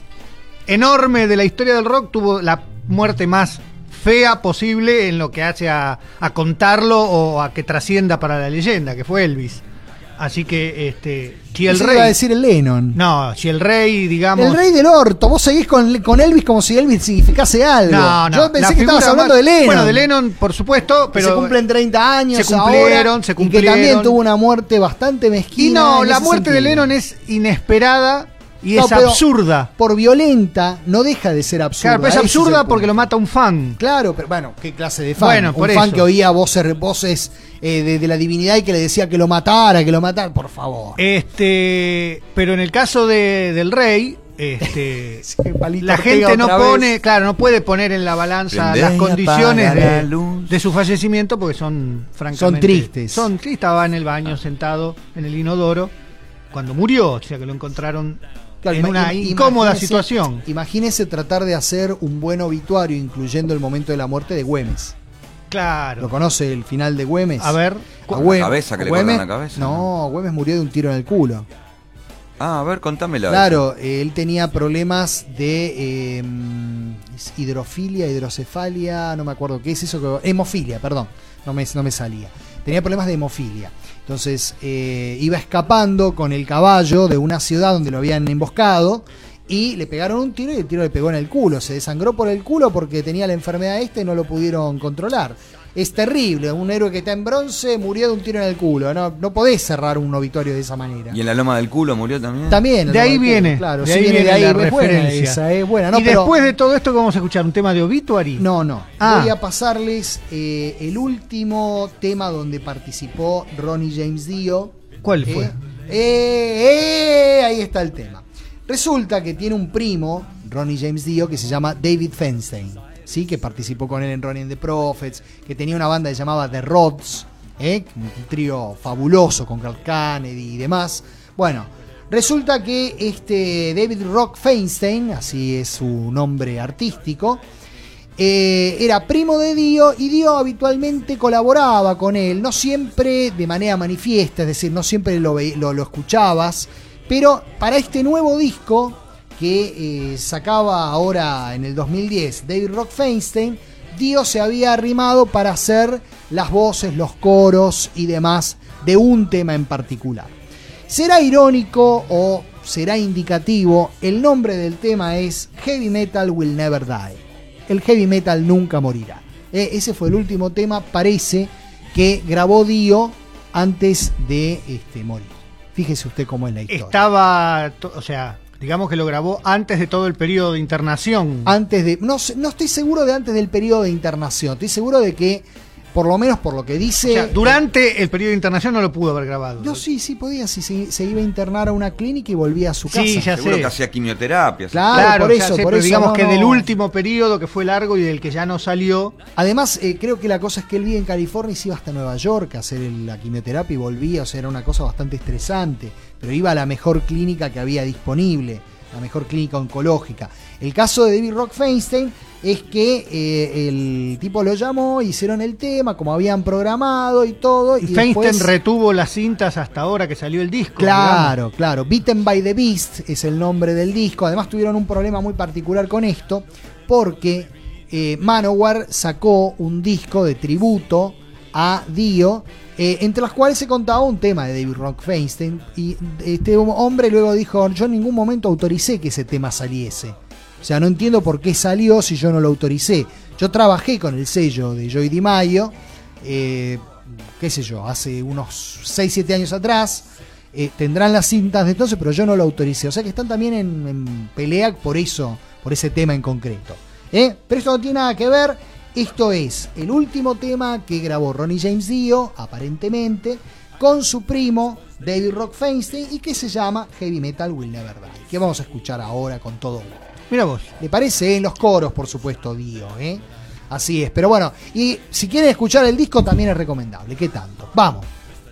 enorme de la historia del rock tuvo la muerte más fea posible en lo que hace a, a contarlo o a que trascienda para la leyenda, que fue Elvis. Así que, este, si el Ese rey... iba a decir el Lennon. No, si el rey, digamos... El rey del orto. Vos seguís con, con Elvis como si Elvis significase algo. No, no. Yo pensé la que estabas figura hablando más- de Lennon. Bueno, de Lennon, por supuesto, Que pero... se cumplen treinta años se cumplieron, ahora, se y que cumplieron. también tuvo una muerte bastante mezquina. Y no, en la ese muerte de sentido. Lennon es inesperada y No, es pero absurda. Por violenta, no deja de ser absurda. Claro, pero es Ese el absurda punto. porque lo mata un fan. Claro, pero bueno, ¿qué clase de fan? Bueno, un por fan eso. que oía voces, voces eh, de, de la divinidad y que le decía que lo matara, que lo matara, por favor. Este, pero en el caso de, del rey, este, Sí, Palito la Ortega gente no otra pone, vez. claro, no puede poner en la balanza Prende las y condiciones apaga la de, luz. de su fallecimiento porque son francamente Son tristes. Son tristes. Estaba en el baño sentado en el inodoro cuando murió, o sea que lo encontraron Claro, en ima- una im- incómoda imagínese- situación. Imagínese tratar de hacer un buen obituario, incluyendo el momento de la muerte de Güemes. Claro. ¿Lo conoce el final de Güemes? A ver, A ¿La Güe- cabeza que le Güemes- cortan la cabeza? No, Güemes murió de un tiro en el culo. Ah, a ver, contámela. Claro, eh, él tenía problemas de eh, es hidrofilia, hidrocefalia, no me acuerdo qué es eso, que, hemofilia, perdón, no me, no me salía. Tenía problemas de hemofilia. Entonces eh, iba escapando con el caballo de una ciudad donde lo habían emboscado y le pegaron un tiro y el tiro le pegó en el culo. Se desangró por el culo porque tenía la enfermedad esta y no lo pudieron controlar. Es terrible, un héroe que está en bronce murió de un tiro en el culo. No, no podés cerrar un obituario de esa manera. ¿Y en la loma del culo murió también? También. de el ahí culo, viene, claro, de sí ahí viene viene de ahí, la es buena referencia. esa, es buena. No, y pero- después de todo esto, vamos a escuchar un tema de obituary. No, no. Ah. Voy a pasarles eh, el último tema donde participó Ronnie James Dio. ¿Cuál fue? Eh, eh, eh, ahí está el tema. Resulta que tiene un primo, Ronnie James Dio, que se llama David Feinstein, ¿sí? Que participó con él en Ronnie and the Prophets, que tenía una banda que se llamaba The Rods, ¿eh? Un trío fabuloso con Carl Kennedy y demás. Bueno, resulta que este David Rock Feinstein, así es su nombre artístico, Eh, era primo de Dio y Dio habitualmente colaboraba con él, no siempre de manera manifiesta, es decir, no siempre lo, lo, lo escuchabas, pero para este nuevo disco que eh, sacaba ahora en el dos mil diez David Rock Feinstein, Dio se había arrimado para hacer las voces, los coros y demás de un tema en particular. ¿Será irónico o será indicativo? El nombre del tema es Heavy Metal Will Never Die. El heavy metal nunca morirá. Eh, ese fue el último tema, parece, que grabó Dio antes de este, morir. Fíjese usted cómo es la historia. Estaba, o sea, digamos que lo grabó antes de todo el periodo de internación. Antes de, no, no estoy seguro de antes del periodo de internación. Estoy seguro de que, por lo menos por lo que dice... O sea, durante el periodo de internación no lo pudo haber grabado. Yo sí, sí podía. Si se, se iba a internar a una clínica y volvía a su casa. Sí, ya Seguro sé. que hacía quimioterapia. Claro, Claro, por ya eso, sé, por pero eso digamos no, que no. del último periodo que fue largo y del que ya no salió. Además, eh, creo que la cosa es que él vive en California y se iba hasta Nueva York a hacer el- la quimioterapia y volvía. O sea, era una cosa bastante estresante. Pero iba a la mejor clínica que había disponible, la mejor clínica oncológica. El caso de David Rock Feinstein es que eh, el tipo lo llamó, hicieron el tema como habían programado y todo. Y, Y Feinstein después, retuvo las cintas hasta ahora que salió el disco. Claro, claro. Beaten by the Beast es el nombre del disco. Además tuvieron un problema muy particular con esto, porque eh, Manowar sacó un disco de tributo a Dio, eh, entre las cuales se contaba un tema de David Rock Feinstein. Y este hombre luego dijo: yo en ningún momento autoricé que ese tema saliese. O sea, no entiendo por qué salió si yo no lo autoricé. Yo trabajé con el sello de Joey DiMaggio, eh, qué sé yo, hace unos seis siete años atrás. Eh, tendrán las cintas de entonces, pero yo no lo autoricé. O sea que están también en, en pelea por eso, por ese tema en concreto. ¿Eh? Pero esto no tiene nada que ver. Esto es el último tema que grabó Ronnie James Dio, aparentemente, con su primo David Rock Feinstein, y que se llama Heavy Metal Will Never Die, que vamos a escuchar ahora con todo gusto. Mira vos. ¿Le parece? En los coros, por supuesto, Dio, ¿eh? Así es. Pero bueno, y si quieren escuchar el disco también es recomendable. ¿Qué tanto? Vamos.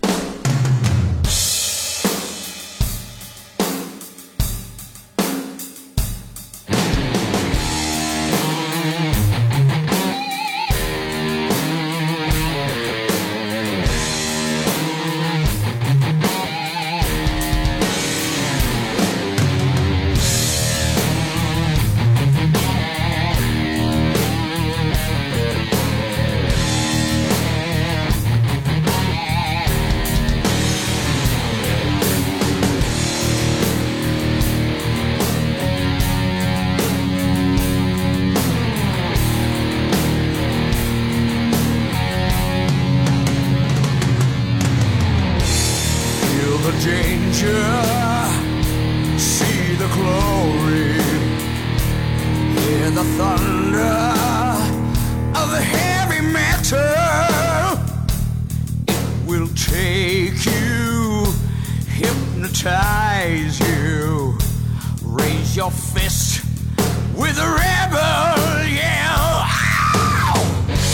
Feel the danger, see the glory, hear the thunder of the heavy metal. It will take you, hypnotize you, raise your fist with a rebel yell. Ow!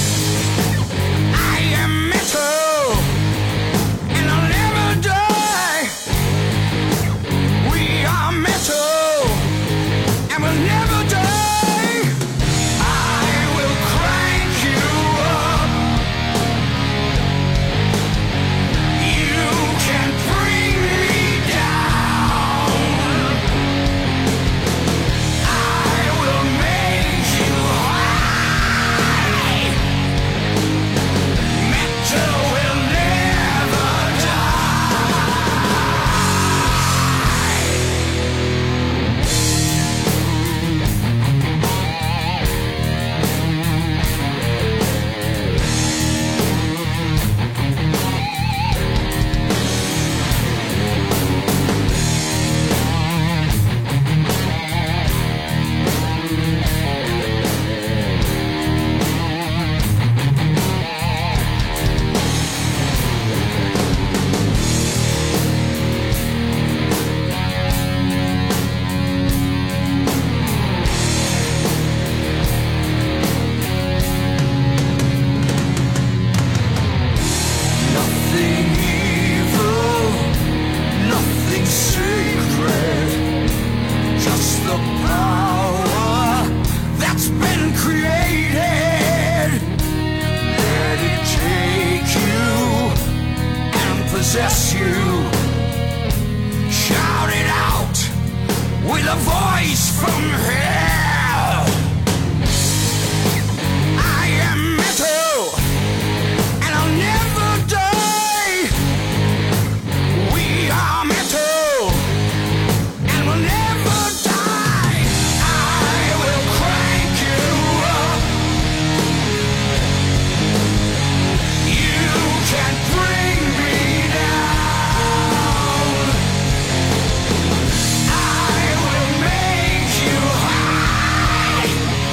I am metal, and I'll never die. We are metal, and we'll never die. I will crank you up. You can bring me down. I will make voice from hell. I am metal, and I'll never die. We are metal, and we'll never die. I will crank you up. You can't bring me down. I will make you high.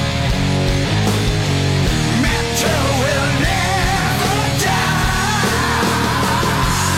Metal will never die.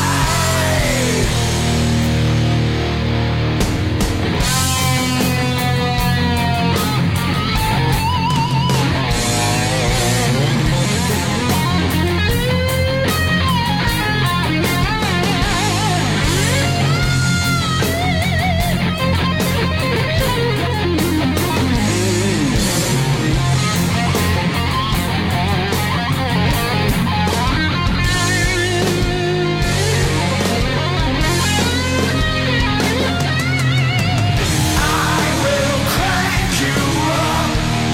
I will crank you up.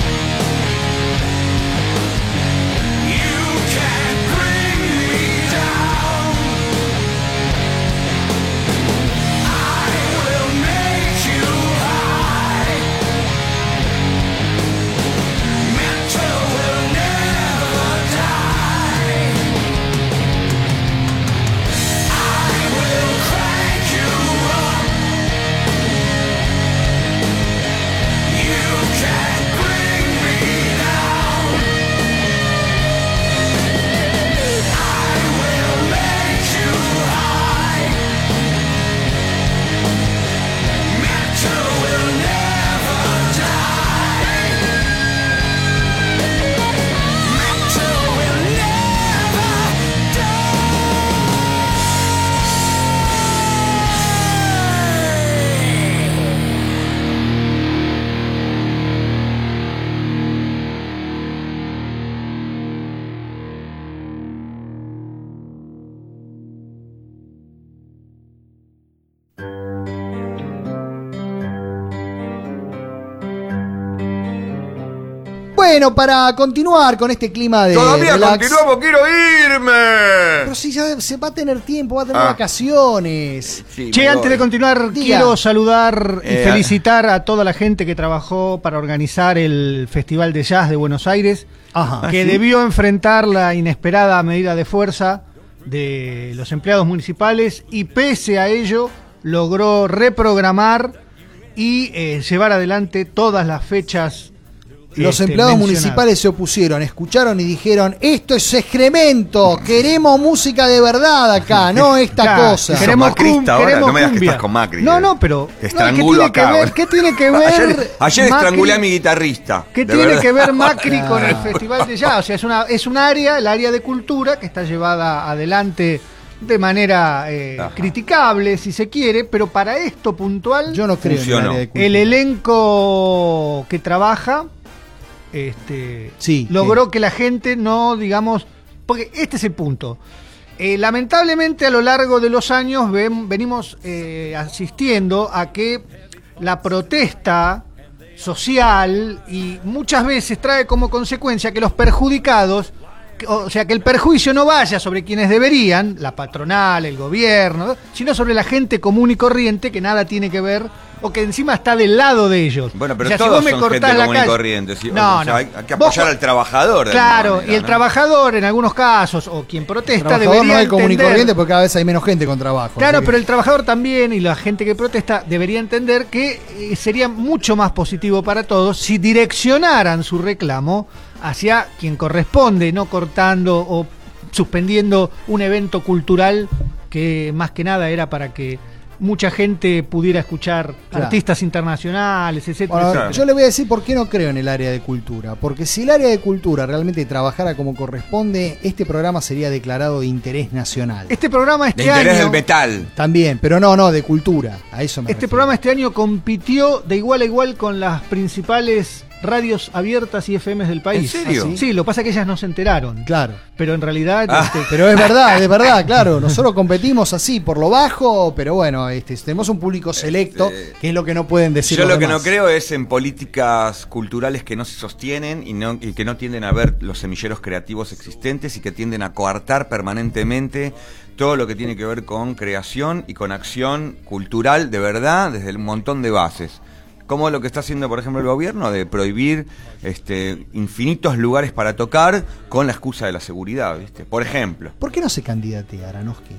You can't bring me down. I will make you high. Metal will never die. I will crank you up. You can't bring me down. I will make you high. Metal will never die. Metal will never Bueno, para continuar con este clima de Todavía relax. continuamos, quiero irme. Pero si ya se va a tener tiempo, va a tener Ah. vacaciones. Sí, Che, me antes voy. de continuar, Diga. quiero saludar y Eh, felicitar a toda la gente que trabajó para organizar el Festival de Jazz de Buenos Aires, Ajá. que ¿Ah, sí? debió enfrentar la inesperada medida de fuerza de los empleados municipales y pese a ello logró reprogramar y eh, llevar adelante todas las fechas. Los este, empleados mencionadas. municipales se opusieron, escucharon y dijeron, esto es excremento, queremos música de verdad acá, no esta Claro, cosa. Queremos, Sos macrista cum- ahora, queremos no me digas que cumbia. estás con Macri, No, eh. no, pero Te no, ¿qué estrangulo tiene acá, que ver? boludo. ¿Qué tiene que ver? Ayer, ayer Macri- estrangulé a mi guitarrista. ¿Qué de tiene verdad. que ver Macri con el Festival de Jazz? O sea, es una es un área, el área de cultura, que está llevada adelante de manera eh, Ajá. criticable, si se quiere, pero para esto puntual, Yo no creo Funcionó. en el área de cultura. el elenco que trabaja este, Sí, logró sí. que la gente no, digamos, porque este es el punto. Eh, lamentablemente a lo largo de los años ven- venimos eh, asistiendo a que la protesta social y muchas veces trae como consecuencia que los perjudicados, que- o sea, que el perjuicio no vaya sobre quienes deberían, la patronal, el gobierno, sino sobre la gente común y corriente que nada tiene que ver o que encima está del lado de ellos. Bueno, pero O sea, si todos vos me son cortás gente la común y calle- corriente. ¿sí? No, O sea, no. hay, hay que Vos apoyar co- al trabajador. de Claro, alguna manera, y el ¿no? trabajador en algunos casos, o quien protesta, Trabajador debería no es común y entender- corriente porque cada vez hay menos gente con trabajo. Claro, así que- pero el trabajador también y la gente que protesta debería entender que eh, sería mucho más positivo para todos si direccionaran su reclamo hacia quien corresponde, no cortando o suspendiendo un evento cultural que más que nada era para que mucha gente pudiera escuchar Claro. artistas internacionales, etcétera. Bueno, etcétera. yo le voy a decir por qué no creo en el área de cultura. Porque si el área de cultura realmente trabajara como corresponde, este programa sería declarado de interés nacional. Este programa De este interés año, del metal. También, pero no, no, de cultura. A eso me este refiero. programa este año compitió de igual a igual con las principales radios abiertas y F Ms del país. ¿En serio? ¿Ah, sí? Sí, lo que pasa es que ellas no se enteraron. Claro. Pero en realidad... Ah. este, Pero es verdad, es verdad, claro. Nosotros competimos así, por lo bajo, pero bueno, este, tenemos un público selecto, Este, que es lo que no pueden decir Yo los lo que demás. no creo es en políticas culturales que no se sostienen y, no, y que no tienden a ver los semilleros creativos existentes y que tienden a coartar permanentemente todo lo que tiene que ver con creación y con acción cultural de verdad desde un montón de bases. Como lo que está haciendo, por ejemplo, el gobierno de prohibir este, infinitos lugares para tocar con la excusa de la seguridad, ¿viste? Por ejemplo. ¿Por qué no se candidatea Aronofsky?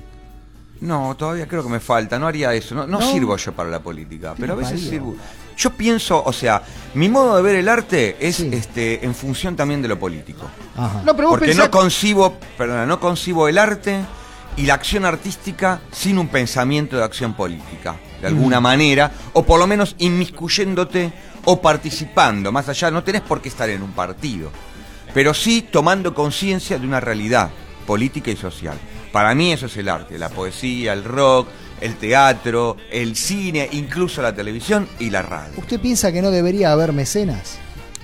No, todavía creo que me falta, no haría eso, no, no, ¿No? sirvo yo para la política, pero a veces parió. sirvo. Yo pienso, o sea, mi modo de ver el arte es Sí. este en función también de lo político. Ajá. no, pero vos Porque pensás- no concibo, perdona, no concibo el arte y la acción artística sin un pensamiento de acción política, de alguna manera, o por lo menos inmiscuyéndote o participando, más allá, no tenés por qué estar en un partido, pero sí tomando conciencia de una realidad política y social. Para mí eso es el arte, la poesía, el rock, el teatro, el cine, incluso la televisión y la radio. ¿Usted piensa que no debería haber mecenas?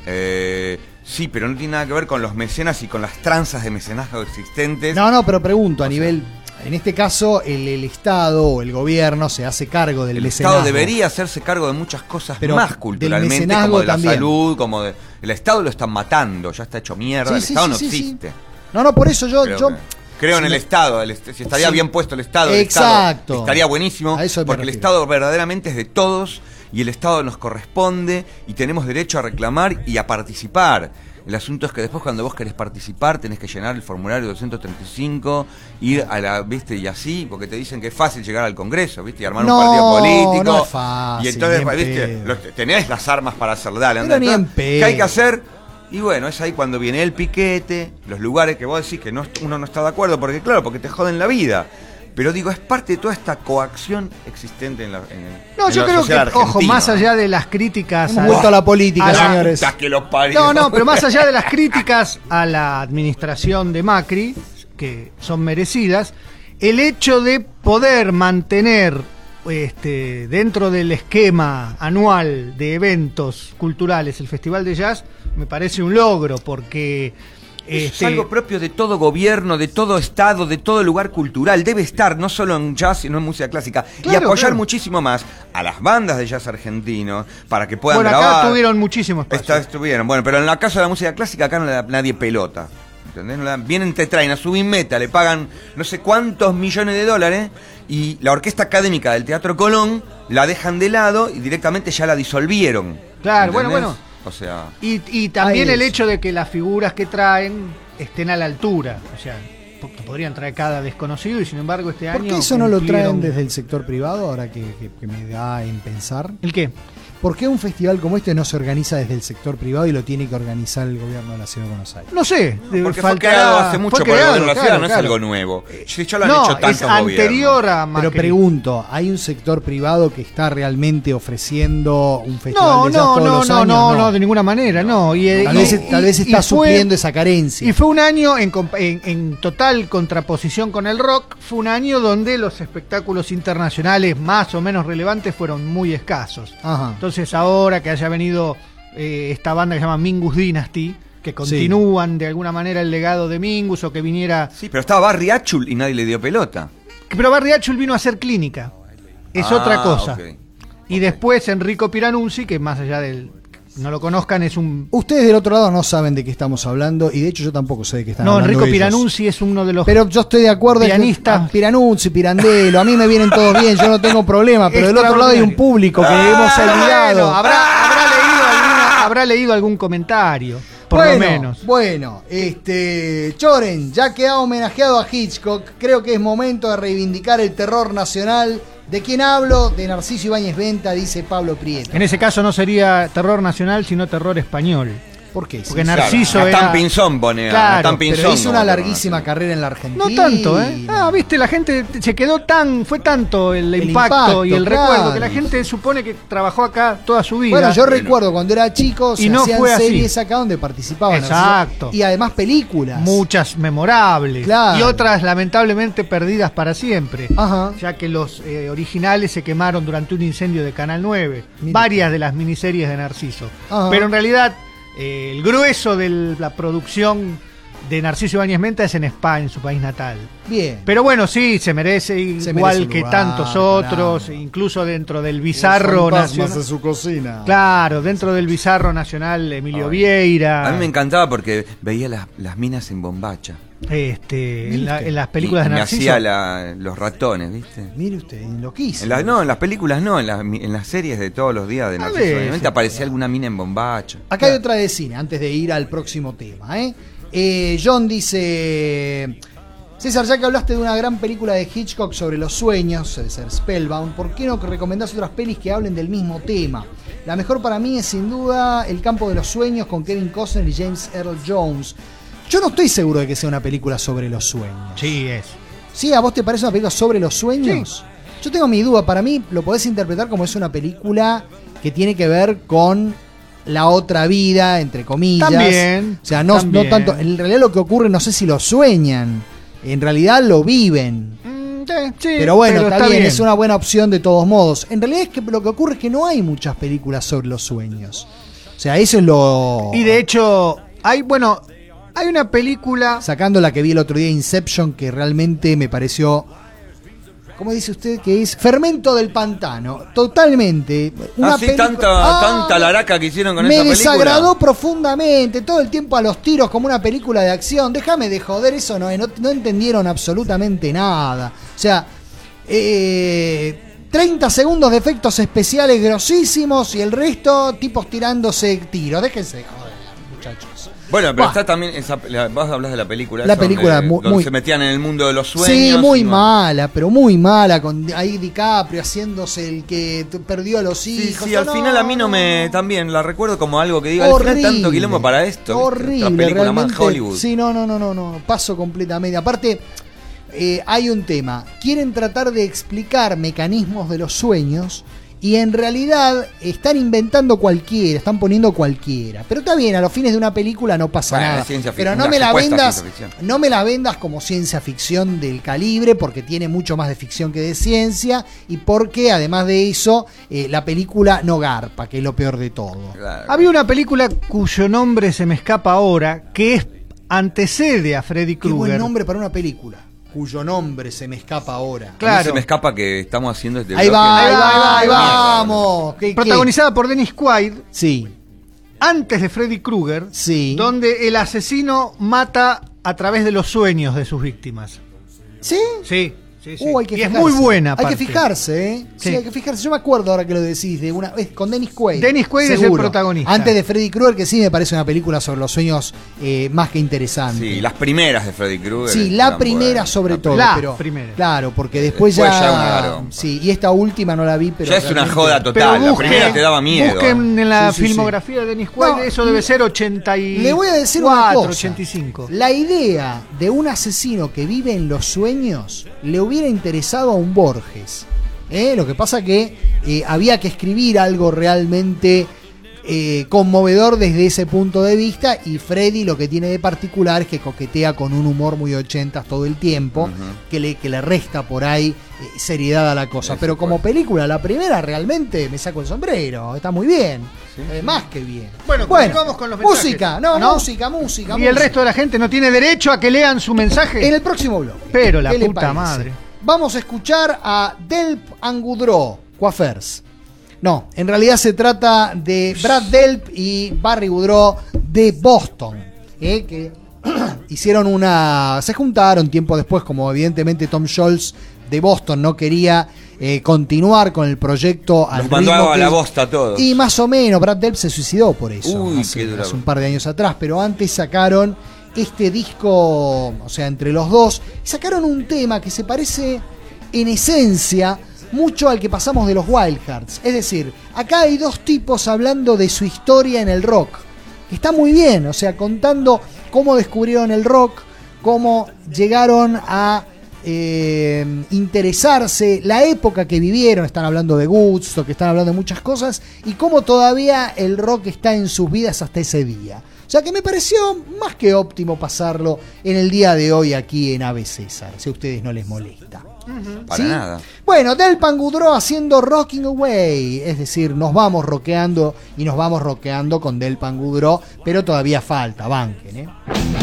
Eh, sí, pero no tiene nada que ver con los mecenas y con las tranzas de mecenazgo existentes. No, no, pero pregunto, a O sea, nivel... En este caso, el, el Estado o el gobierno se hace cargo del El mecenazgo. Estado debería hacerse cargo de muchas cosas Pero más del culturalmente, mecenazgo como de la también. salud, como de... El Estado lo están matando, ya está hecho mierda, Sí, el sí, Estado sí, no sí, sí. existe. No, no, por eso yo... Creo, yo que- creo en si el me- Estado, el est- si estaría Sí. bien puesto el Estado, el Exacto. Estado estaría buenísimo, A eso me porque el refiero. Estado verdaderamente es de todos y el Estado nos corresponde y tenemos derecho a reclamar y a participar. El asunto es que después cuando vos querés participar tenés que llenar el formulario doscientos treinta y cinco, ir a la, viste, y así, porque te dicen que es fácil llegar al Congreso, viste, y armar No, un partido político. no es fácil, y entonces, ni en viste, pedo. los- tenés las armas para hacer, dale, Pero andá. ni en Entonces, pedo. ¿qué hay que hacer? Y bueno, es ahí cuando viene el piquete, los lugares que vos decís que no, uno no está de acuerdo, porque claro, porque te joden la vida. Pero digo, es parte de toda esta coacción existente en la en, No, en yo la creo que, sociedad ojo, argentina, más ¿no? allá de las críticas... Hemos a- vuelto a la política, a la- señores. Puta que lo parió. No, no, pero más allá de las críticas a la administración de Macri, que son merecidas, el hecho de poder mantener este, dentro del esquema anual de eventos culturales el Festival de Jazz, me parece un logro, porque... Es este, algo propio de todo gobierno, de todo estado, de todo lugar cultural. Debe estar no solo en jazz, sino en música clásica. y Claro, apoyar claro. muchísimo más a las bandas de jazz argentinos para que puedan bueno, grabar. acá tuvieron muchísimo espacio. Está- estuvieron. Bueno, pero en la caso de la música clásica acá no le da nadie pelota. ¿Entendés? No le dan- vienen, te traen a Subin Meta, le pagan no sé cuántos millones de dólares y la Orquesta Académica del Teatro Colón la dejan de lado y directamente ya la disolvieron. Claro, bueno, ¿Entendés? bueno. O sea, Y, y también Ahí el es. hecho de que las figuras que traen estén a la altura. O sea, po- podrían traer cada desconocido y sin embargo este ¿Por año... qué eso no lo cumplieron- traen desde el sector privado ahora que, que- que me da en pensar? ¿El qué? ¿Por qué un festival como este no se organiza desde el sector privado y lo tiene que organizar el gobierno de la Ciudad de Buenos Aires? No sé. de- porque fue faltará- creado hace mucho fue por el creado, gobierno de la claro, ciudad, no claro. es algo nuevo. Si ya lo han No, hecho es tantos anterior gobiernos. a Macri. Pero pregunto, ¿hay un sector privado que está realmente ofreciendo un festival No, de jazz no, todos no, los no, años? no, no, de ninguna manera, no. Y, Tal y- vez, y- tal vez y está fue- supliendo esa carencia. Y fue un año en, comp- en- en total contraposición con el rock, fue un año donde los espectáculos internacionales más o menos relevantes fueron muy escasos. Ajá. Entonces ahora que haya venido eh, esta banda que se llama Mingus Dynasty, que continúan de alguna manera el legado de Mingus, o que viniera... Sí, pero estaba Barry Achul y nadie le dio pelota. Pero Barry Achul vino a hacer clínica, es Ah, otra cosa. ok. Y después Enrico Piranunzi, que más allá del... no lo conozcan, es un... Ustedes del otro lado no saben de qué estamos hablando y de hecho yo tampoco sé de qué están No, hablando Enrico ellos. Piranunzi es uno de los... Pero yo estoy de acuerdo en que- Pianista. ah, Piranunzi, Pirandello, a mí me vienen todos bien, yo no tengo problema, pero del otro lado hay un público que hemos Ah, olvidado. bueno, habrá, habrá leído alguna- habrá leído algún comentario, por bueno, lo menos. Bueno, este Choren, ya que ha homenajeado a Hitchcock, creo que es momento de reivindicar el terror nacional. ¿De quién hablo? De Narciso Ibáñez Venta, dice Pablo Prieto. En ese caso no sería terror nacional, sino terror español. ¿Por qué? Porque Sí, Narciso Claro, era... Natán Pinzón pone a Claro, Natán Pinzón. pero hizo como una terror larguísima nacional. carrera en la Argentina. No tanto, ¿eh? Ah, viste, la gente se quedó tan... Fue tanto el, El impacto, impacto, y el claro. recuerdo que la gente supone que trabajó acá toda su vida. Bueno, yo recuerdo cuando era chico, se Y no hacían fue así. series acá donde participaban. Exacto. Narciso. Y además películas. Muchas memorables. Claro. Y otras lamentablemente perdidas para siempre. Ajá. Ya que los eh, originales se quemaron durante un incendio de Canal nueve. Mire. Varias de las miniseries de Narciso. Ajá. Pero en realidad eh, el grueso de la producción de Narciso Ibáñez Menta es en España, en su país natal. Bien. Pero bueno, sí, se merece Se igual merece el que lugar, tantos otros, claro. incluso dentro del bizarro Los fantasmas nacional. de su cocina. Claro, dentro del bizarro nacional, Emilio Ay. Vieira. A mí me encantaba porque veía las, las minas en bombacha. Este, en, la- ¿Viste? en las películas y, de y me Narciso. hacía la- los ratones, ¿viste? Mire usted, enloquísimo. En las, no, en las películas no, en las, en las series de todos los días de A Narciso. veces, Obviamente aparecía alguna mina en bombacha. Acá hay otra de cine, antes de ir al próximo tema. ¿eh? Eh, John dice: César, ya que hablaste de una gran película de Hitchcock sobre los sueños, debe ser Spellbound, ¿por qué no recomendás otras pelis que hablen del mismo tema? La mejor para mí es sin duda El campo de los sueños con Kevin Costner y James Earl Jones. Yo no estoy seguro de que sea una película sobre los sueños. Sí, es. ¿Sí? ¿A vos te parece una película sobre los sueños? Yo tengo mi duda. Para mí lo podés interpretar como es una película que tiene que ver con la otra vida, entre comillas. También, O sea, no, también. no tanto. En realidad lo que ocurre, no sé si lo sueñan. En realidad lo viven. Mm, sí, sí, Pero bueno, está, bien, es una buena opción de todos modos. En realidad es que lo que ocurre es que no hay muchas películas sobre los sueños. O sea, eso es lo... Y de hecho, hay, bueno, hay una película. Sacando la que vi el otro día, Inception, que realmente me pareció... ¿Cómo dice usted que es? Fermento del pantano. Totalmente. Una Así película- tanta, Ah, tanta laraca que hicieron con me esa película. desagradó profundamente. Todo el tiempo a los tiros como una película de acción. Déjame de joder, eso no, no, no entendieron absolutamente nada. O sea, eh, treinta segundos de efectos especiales grosísimos y el resto tipos tirándose tiros. Déjense de joder, muchachos. Bueno, pero Bah. está también esa, la, vos hablas de la película. La esa película donde, muy- donde muy- se metían en el mundo de los sueños. Sí, muy y no- mala, pero muy mala, con ahí DiCaprio haciéndose el que t- perdió a los Sí, hijos. sí, al No, final a mí no me. También la recuerdo como algo que diga. Al Horrible, final tanto quilombo para esto. ¿viste? horrible, Otra película más realmente. Hollywood. Sí, no, no, no, no, no, paso completamente. Aparte, eh, hay un tema. Quieren tratar de explicar mecanismos de los sueños y en realidad están inventando cualquiera, están poniendo cualquiera. Pero está bien, a los fines de una película no pasa Bueno, nada. es ciencia Pero ficción, no una me la supuesta vendas, ciencia ficción. no me la vendas como ciencia ficción del calibre, porque tiene mucho más de ficción que de ciencia y porque además de eso eh, la película no garpa, que es lo peor de todo. Claro. Había una película cuyo nombre se me escapa ahora, que es antecede a Freddy Qué buen Krueger. nombre para una película, cuyo nombre se me escapa ahora. A mí Claro. se me escapa que estamos haciendo este Ahí bloque va, de- ahí va, ahí va, ahí Mierda, vamos. ¿Qué- qué? Protagonizada por Dennis Quaid, Sí, antes de Freddy Krueger, sí. donde el asesino mata a través de los sueños de sus víctimas. ¿Sí? Sí, sí, sí. Uh, hay que y es fijarse. muy buena. Hay que aparte. fijarse, ¿eh? Sí. Sí. hay que fijarse. Yo me acuerdo ahora que lo decís, de una es con Dennis Quaid. Dennis Quaid es el seguro. protagonista. Antes de Freddy Krueger, que sí me parece una película sobre los sueños eh, más que interesante. Sí, las primeras de Freddy Krueger. Sí, la eran primera buenas. sobre La todo. La pero, primera. Claro, porque después, Después ya. ya una garompa. Sí, y esta última no la vi, pero. Ya es una realmente- joda total. La primera te daba miedo. Busquen ¿eh? en la Sí, sí, filmografía de Dennis Quaid, No, eso debe ser ochenta y Le voy a decir una cuatro, cosa. ochenta y cinco. La idea de un asesino que vive en los sueños le hubiera interesado a un Borges. ¿eh? Lo que pasa que eh, había que escribir algo realmente eh, conmovedor desde ese punto de vista, y Freddy lo que tiene de particular es que coquetea con un humor muy ochentas todo el tiempo, Ujú. que, le, que le resta por ahí eh, seriedad a la cosa. Eso Pero como puede. película, la primera realmente me saco el sombrero, está muy bien. Sí. Eh, más que bien. Bueno, continuamos con los mensajes. música, no, ¿No? música, música. Y el música. resto de la gente no tiene derecho a que lean su mensaje. En el próximo blog. Pero la ¿Qué le puta parece? madre. Vamos a escuchar a Delp and Goudreau, Coiffeurs. No, en realidad se trata de Brad Delp y Barry Goudreau de Boston, ¿eh? que hicieron una... Se juntaron tiempo después, como evidentemente Tom Scholz de Boston no quería eh, continuar con el proyecto al Los mandó ritmo a que- la bosta a todos. Y más o menos, Brad Delp se suicidó por eso, Uy, hace, qué bravo. hace un par de años atrás, pero antes sacaron este disco, o sea, entre los dos, sacaron un tema que se parece en esencia mucho al que pasamos de los Wild Hearts. Es decir, acá hay dos tipos hablando de su historia en el rock, que está muy bien, o sea, contando cómo descubrieron el rock, cómo llegaron a eh, interesarse la época que vivieron. Están hablando de Woodstock, que están hablando de muchas cosas, y cómo todavía el rock está en sus vidas hasta ese día. O sea que me pareció más que óptimo pasarlo en el día de hoy aquí en Ave César, si a ustedes no les molesta. Uh-huh. Para ¿sí? nada. Bueno, Del Pangudró haciendo Rocking Away, es decir, nos vamos rockeando y nos vamos rockeando con Del Pangudró, pero todavía falta, banquen, ¿eh?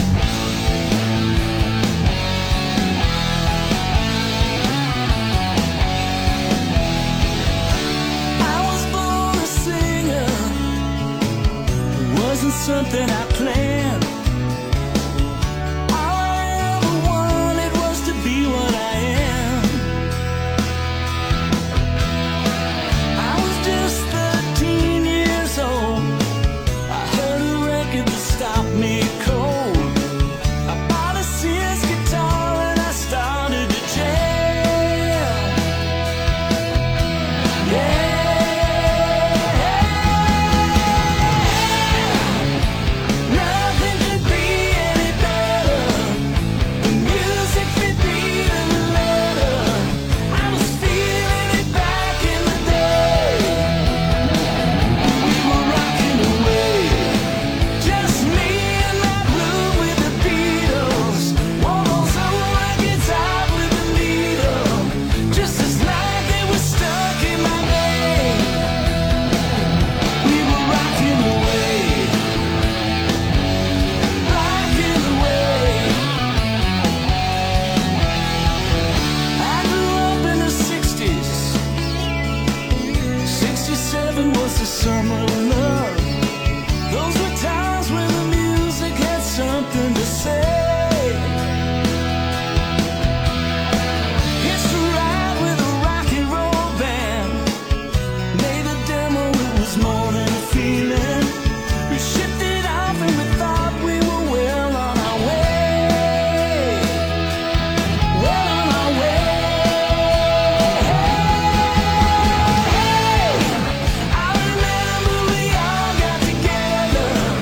Something I planned. All I ever wanted was to be what I am. I was just thirteen years old. I heard a record that stopped me cold. I bought a Sears guitar and I started to jam. Yeah. Was the summer of love. Those were times when the music had something to say. It's to ride with a rock and roll band. Made a demo, it was more than a feeling. We shipped it off and we thought we were well on our way. Well on our way. Together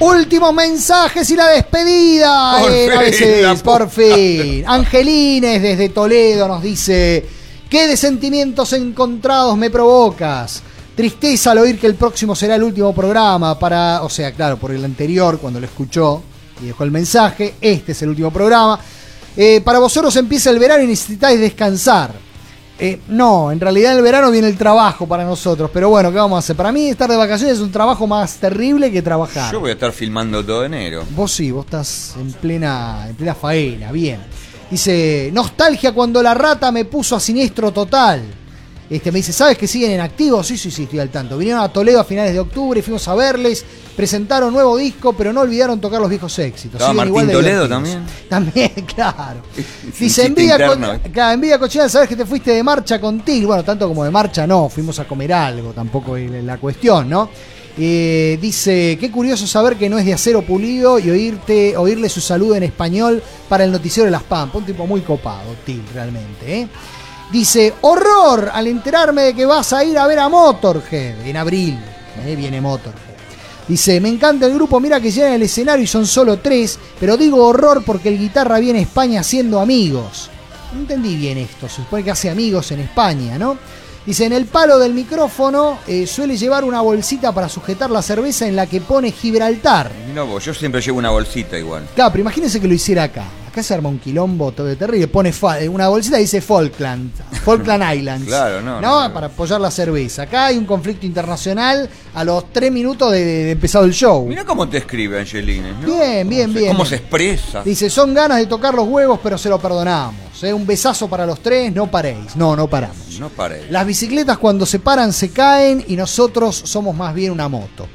Últimos mensajes y la despedida. Por Eh, fin, a veces, la por puta. fin. Angelines desde Toledo nos dice: ¿qué de sentimientos encontrados me provocas? Tristeza al oír que el próximo será el último programa para, o sea, claro, por el anterior cuando lo escuchó y dejó el mensaje, este es el último programa. Eh, para vosotros empieza el verano y necesitáis descansar. Eh, no, en realidad en el verano viene el trabajo para nosotros, pero bueno, ¿qué vamos a hacer? Para mí estar de vacaciones es un trabajo más terrible que trabajar. Yo voy a estar filmando todo enero. Vos sí, vos estás en plena, en plena faena, bien. Dice, nostalgia cuando la rata me puso a siniestro total. Este, me dice, ¿sabes que siguen en activo? Sí, sí, sí, estoy al tanto. Vinieron a Toledo a finales de octubre y fuimos a verles. Presentaron nuevo disco, pero no olvidaron tocar los viejos éxitos. ¿Estaba Siguen igual Martín de Toledo divertidos. también? También, claro. Un Dice, chiste envidia, interno, co- ¿eh? claro, envidia cochina, sabes que te fuiste de marcha con Til. Bueno, tanto como de marcha no, fuimos a comer algo, tampoco es la cuestión, ¿no? Eh, dice, qué curioso saber que no es de acero pulido y oírte, oírle su saludo en español para el noticiero de Las Pampas. Un tipo muy copado, Til, realmente, ¿eh? Dice, horror al enterarme de que vas a ir a ver a Motorhead en abril. ¿eh? Viene Motorhead. Dice, me encanta el grupo, mira que llegan al escenario y son solo tres, pero digo horror porque el guitarra viene a España haciendo amigos. No entendí bien esto, se supone que hace amigos en España, ¿no? Dice, en el palo del micrófono eh, suele llevar una bolsita para sujetar la cerveza en la que pone Gibraltar. No, vos, yo siempre llevo una bolsita igual. Claro, pero imagínense que lo hiciera acá. Acá se arma un quilombo todo terrible. Pone fa- una bolsita y dice Falkland. Falkland Islands. Claro, no, ¿No? no, no. Para apoyar la cerveza. Acá hay un conflicto internacional a los tres minutos de, de empezado el show. Mira cómo te escribe Angelines, ¿no? Bien, bien, Cómo se- bien. Cómo bien. se expresa. Dice, son ganas de tocar los huevos, pero se lo perdonamos. ¿eh? Un besazo para los tres, no paréis. No, no paramos. No paré. Las bicicletas cuando se paran se caen y nosotros somos más bien una moto.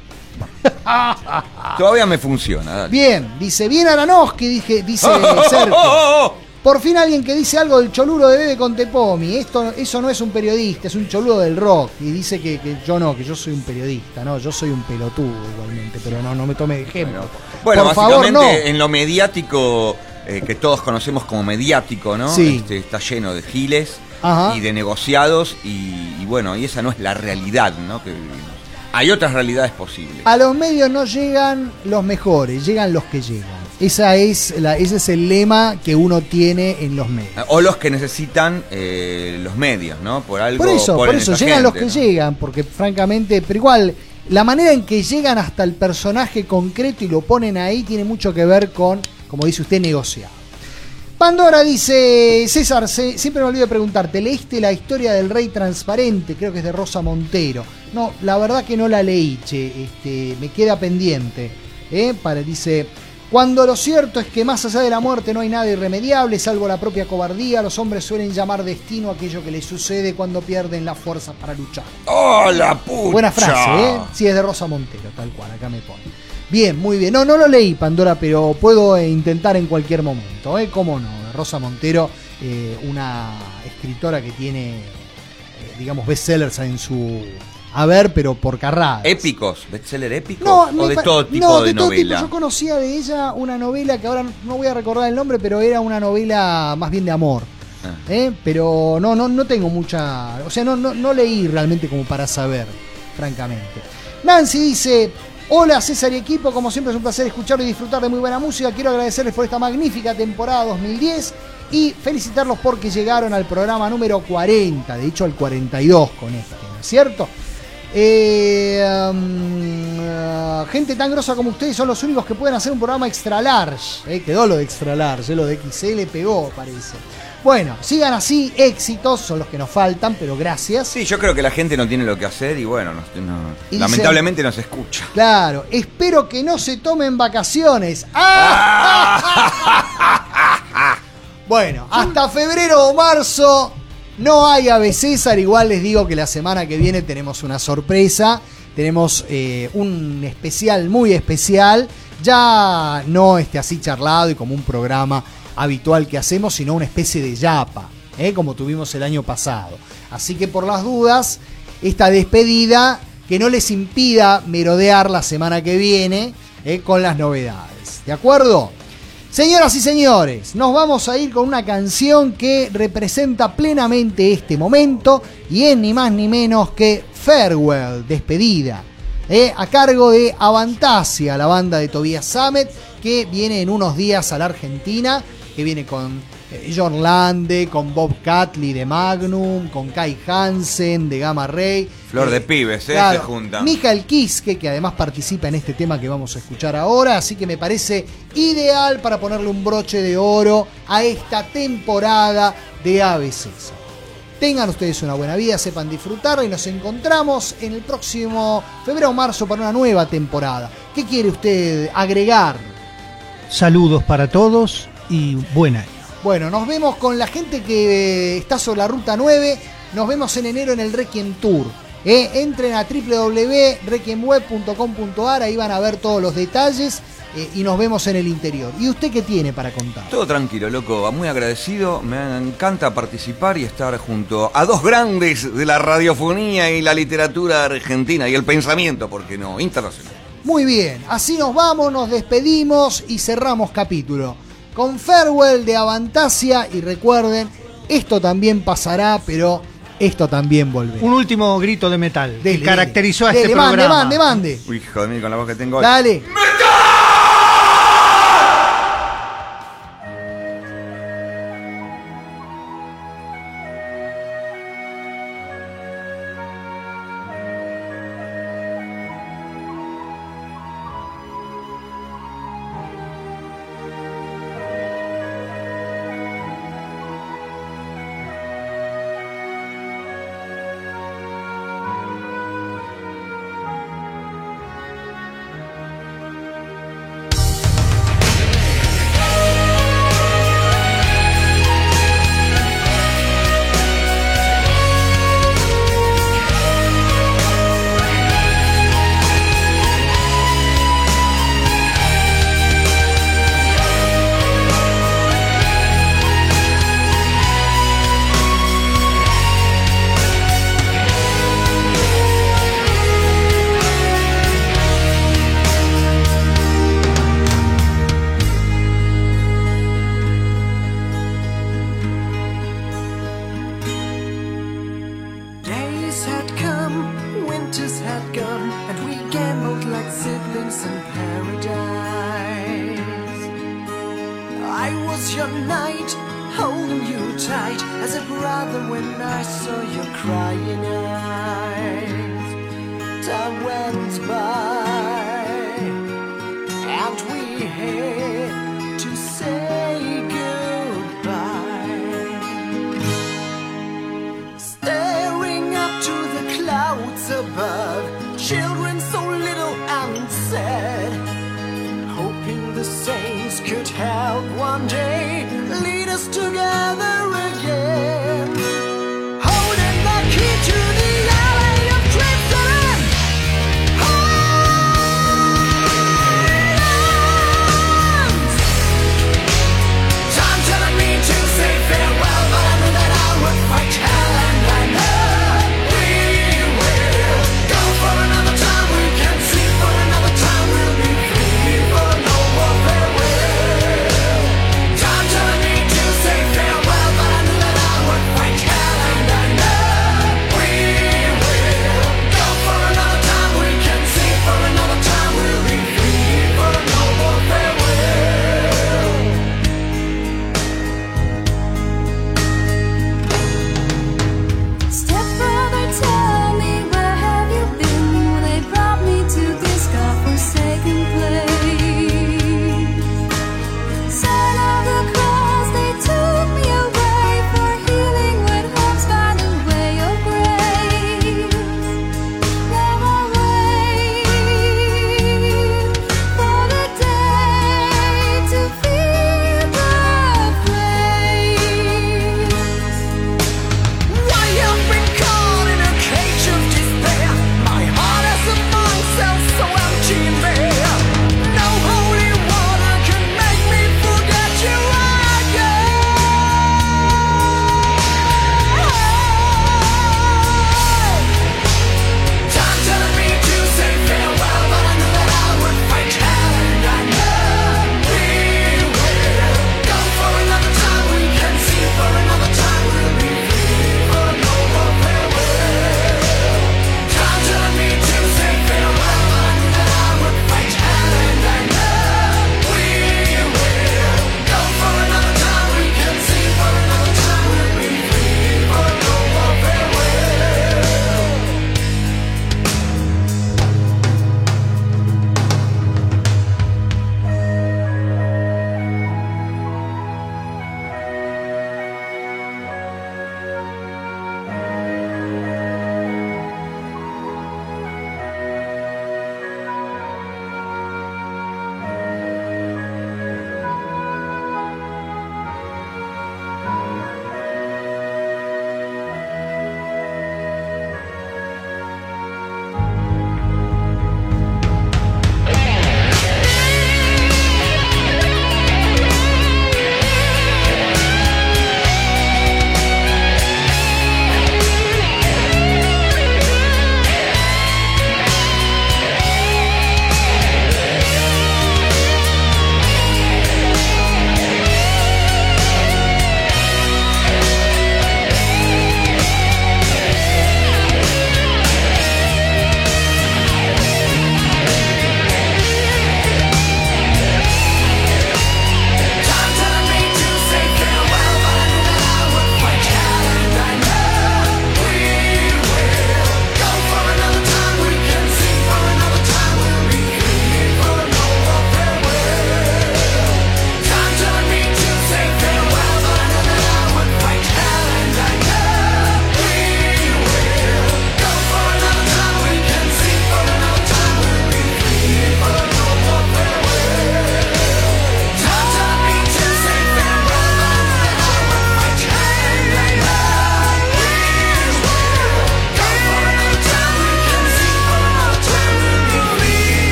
Todavía me funciona, dale. Bien, dice, bien Aranowski, dije, dice Sergio. oh, oh. Por fin alguien que dice algo del cholulo de Bebe con Tepomi. Esto, eso no es un periodista, es un cholulo del rock. Y dice que, que yo no, que yo soy un periodista, no, yo soy un pelotudo igualmente, pero no, no me tome de ejemplo. Bueno, Por favor, básicamente no. en lo mediático, eh, que todos conocemos como mediático, ¿no? Sí. Este, está lleno de giles Ajá. y de negociados y, y bueno, y esa no es la realidad, ¿no? Que vivimos. Hay otras realidades posibles. A los medios no llegan los mejores, llegan los que llegan. Esa es la, ese es el lema que uno tiene en los medios. O los que necesitan eh, los medios, ¿no? Por algo. Por eso, por ponen eso, esa llegan los gente, que ¿no? llegan, porque francamente, pero igual, la manera en que llegan hasta el personaje concreto y lo ponen ahí tiene mucho que ver con, como dice usted, negociar. Pandora dice, César, se- siempre me olvido de preguntarte, ¿leíste la historia del Rey Transparente? Creo que es de Rosa Montero. No, la verdad que no la leí, che, este, me queda pendiente. ¿eh? Para, dice, cuando lo cierto es que más allá de la muerte no hay nada irremediable, salvo la propia cobardía, los hombres suelen llamar destino aquello que les sucede cuando pierden las fuerzas para luchar. ¡Oh, la pucha! Buena frase, ¿eh? Sí, es de Rosa Montero, tal cual, acá me pone. Bien, muy bien. No, no lo leí, Pandora, pero puedo eh, intentar en cualquier momento, ¿eh? ¿Cómo no? Rosa Montero, eh, una escritora que tiene, eh, digamos, bestsellers en su haber, pero por carradas. ¿Épicos? ¿Bestseller épicos? No, ¿O me de pa- todo tipo no, de, todo novela? tipo. Yo conocía de ella una novela que ahora no voy a recordar el nombre, pero era una novela más bien de amor. Ah. ¿eh? Pero no, no, no tengo mucha. O sea, no, no, no leí realmente como para saber, francamente. Nancy dice: hola César y equipo, como siempre es un placer escuchar y disfrutar de muy buena música. Quiero agradecerles por esta magnífica temporada dos mil diez y felicitarlos porque llegaron al programa número cuarenta, de hecho al cuarenta y dos con este, ¿no es cierto? Eh, um, uh, gente tan grosa como ustedes son los únicos que pueden hacer un programa extra large. Eh, quedó lo de extra large, eh, lo de X L pegó, parece. Bueno, sigan así, éxitos son los que nos faltan, pero gracias. Sí, yo creo que la gente no tiene lo que hacer y bueno, no- no- Y dice- lamentablemente no se escucha. Claro, espero que no se tomen vacaciones. ¡Ah! Bueno, hasta febrero o marzo no hay Ave César. Igual les digo que la semana que viene tenemos una sorpresa. Tenemos eh, un especial muy especial. Ya no este así charlado y como un programa habitual que hacemos, sino una especie de yapa, ¿eh? Como tuvimos el año pasado. Así que por las dudas, esta despedida que no les impida merodear la semana que viene ¿eh? con las novedades. ¿De acuerdo? Señoras y señores, nos vamos a ir con una canción que representa plenamente este momento y es ni más ni menos que Farewell, despedida. eh, a cargo de Avantasia, la banda de Tobias Sammet, que viene en unos días a la Argentina, que viene con eh, John Lande, con Bob Catley de Magnum, con Kai Hansen de Gamma Ray. Flor eh, de pibes, eh, claro, se juntan. Michael Kiske, que además participa en este tema que vamos a escuchar ahora, así que me parece ideal para ponerle un broche de oro a esta temporada de A B C. Tengan ustedes una buena vida, sepan disfrutarla y nos encontramos en el próximo febrero o marzo para una nueva temporada. ¿Qué quiere usted agregar? Saludos para todos y buen año. Bueno, nos vemos con la gente que está sobre la Ruta nueve. Nos vemos en enero en el Requiem Tour. Eh, entren a doble u doble u doble u punto requiem web punto com punto a r, ahí van a ver todos los detalles eh, y nos vemos en el interior. ¿Y usted qué tiene para contar? Todo tranquilo, loco, muy agradecido, me encanta participar y estar junto a dos grandes de la radiofonía y la literatura argentina y el pensamiento, ¿por qué no?, internacional. Muy bien, así nos vamos, nos despedimos y cerramos capítulo con Farewell de Avantasia, y recuerden, esto también pasará, pero esto también volverá. Un último grito de metal Dele, que caracterizó dele, a este dele, mande, programa. mande, mande. Uy, hijo de mí, con la voz que tengo hoy. Dale. Time telling me to say farewell, but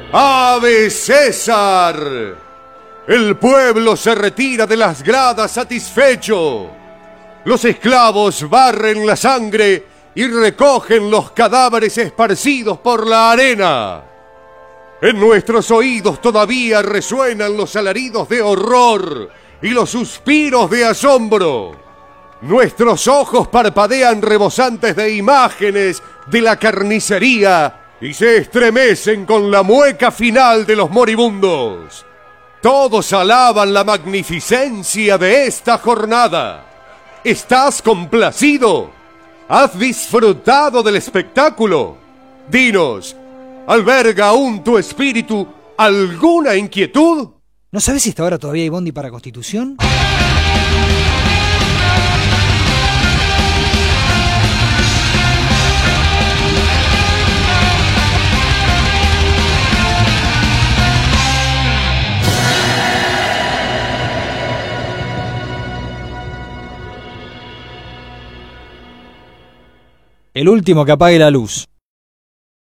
¡Ave César! El pueblo se retira de las gradas satisfecho. Los esclavos barren la sangre y recogen los cadáveres esparcidos por la arena. En nuestros oídos todavía resuenan los alaridos de horror y los suspiros de asombro. Nuestros ojos parpadean rebosantes de imágenes de la carnicería y se estremecen con la mueca final de los moribundos. Todos alaban la magnificencia de esta jornada. ¿Estás complacido? ¿Has disfrutado del espectáculo? Dinos, ¿alberga aún tu espíritu alguna inquietud? ¿No sabes si hasta ahora todavía hay bondi para Constitución? El último que apague la luz.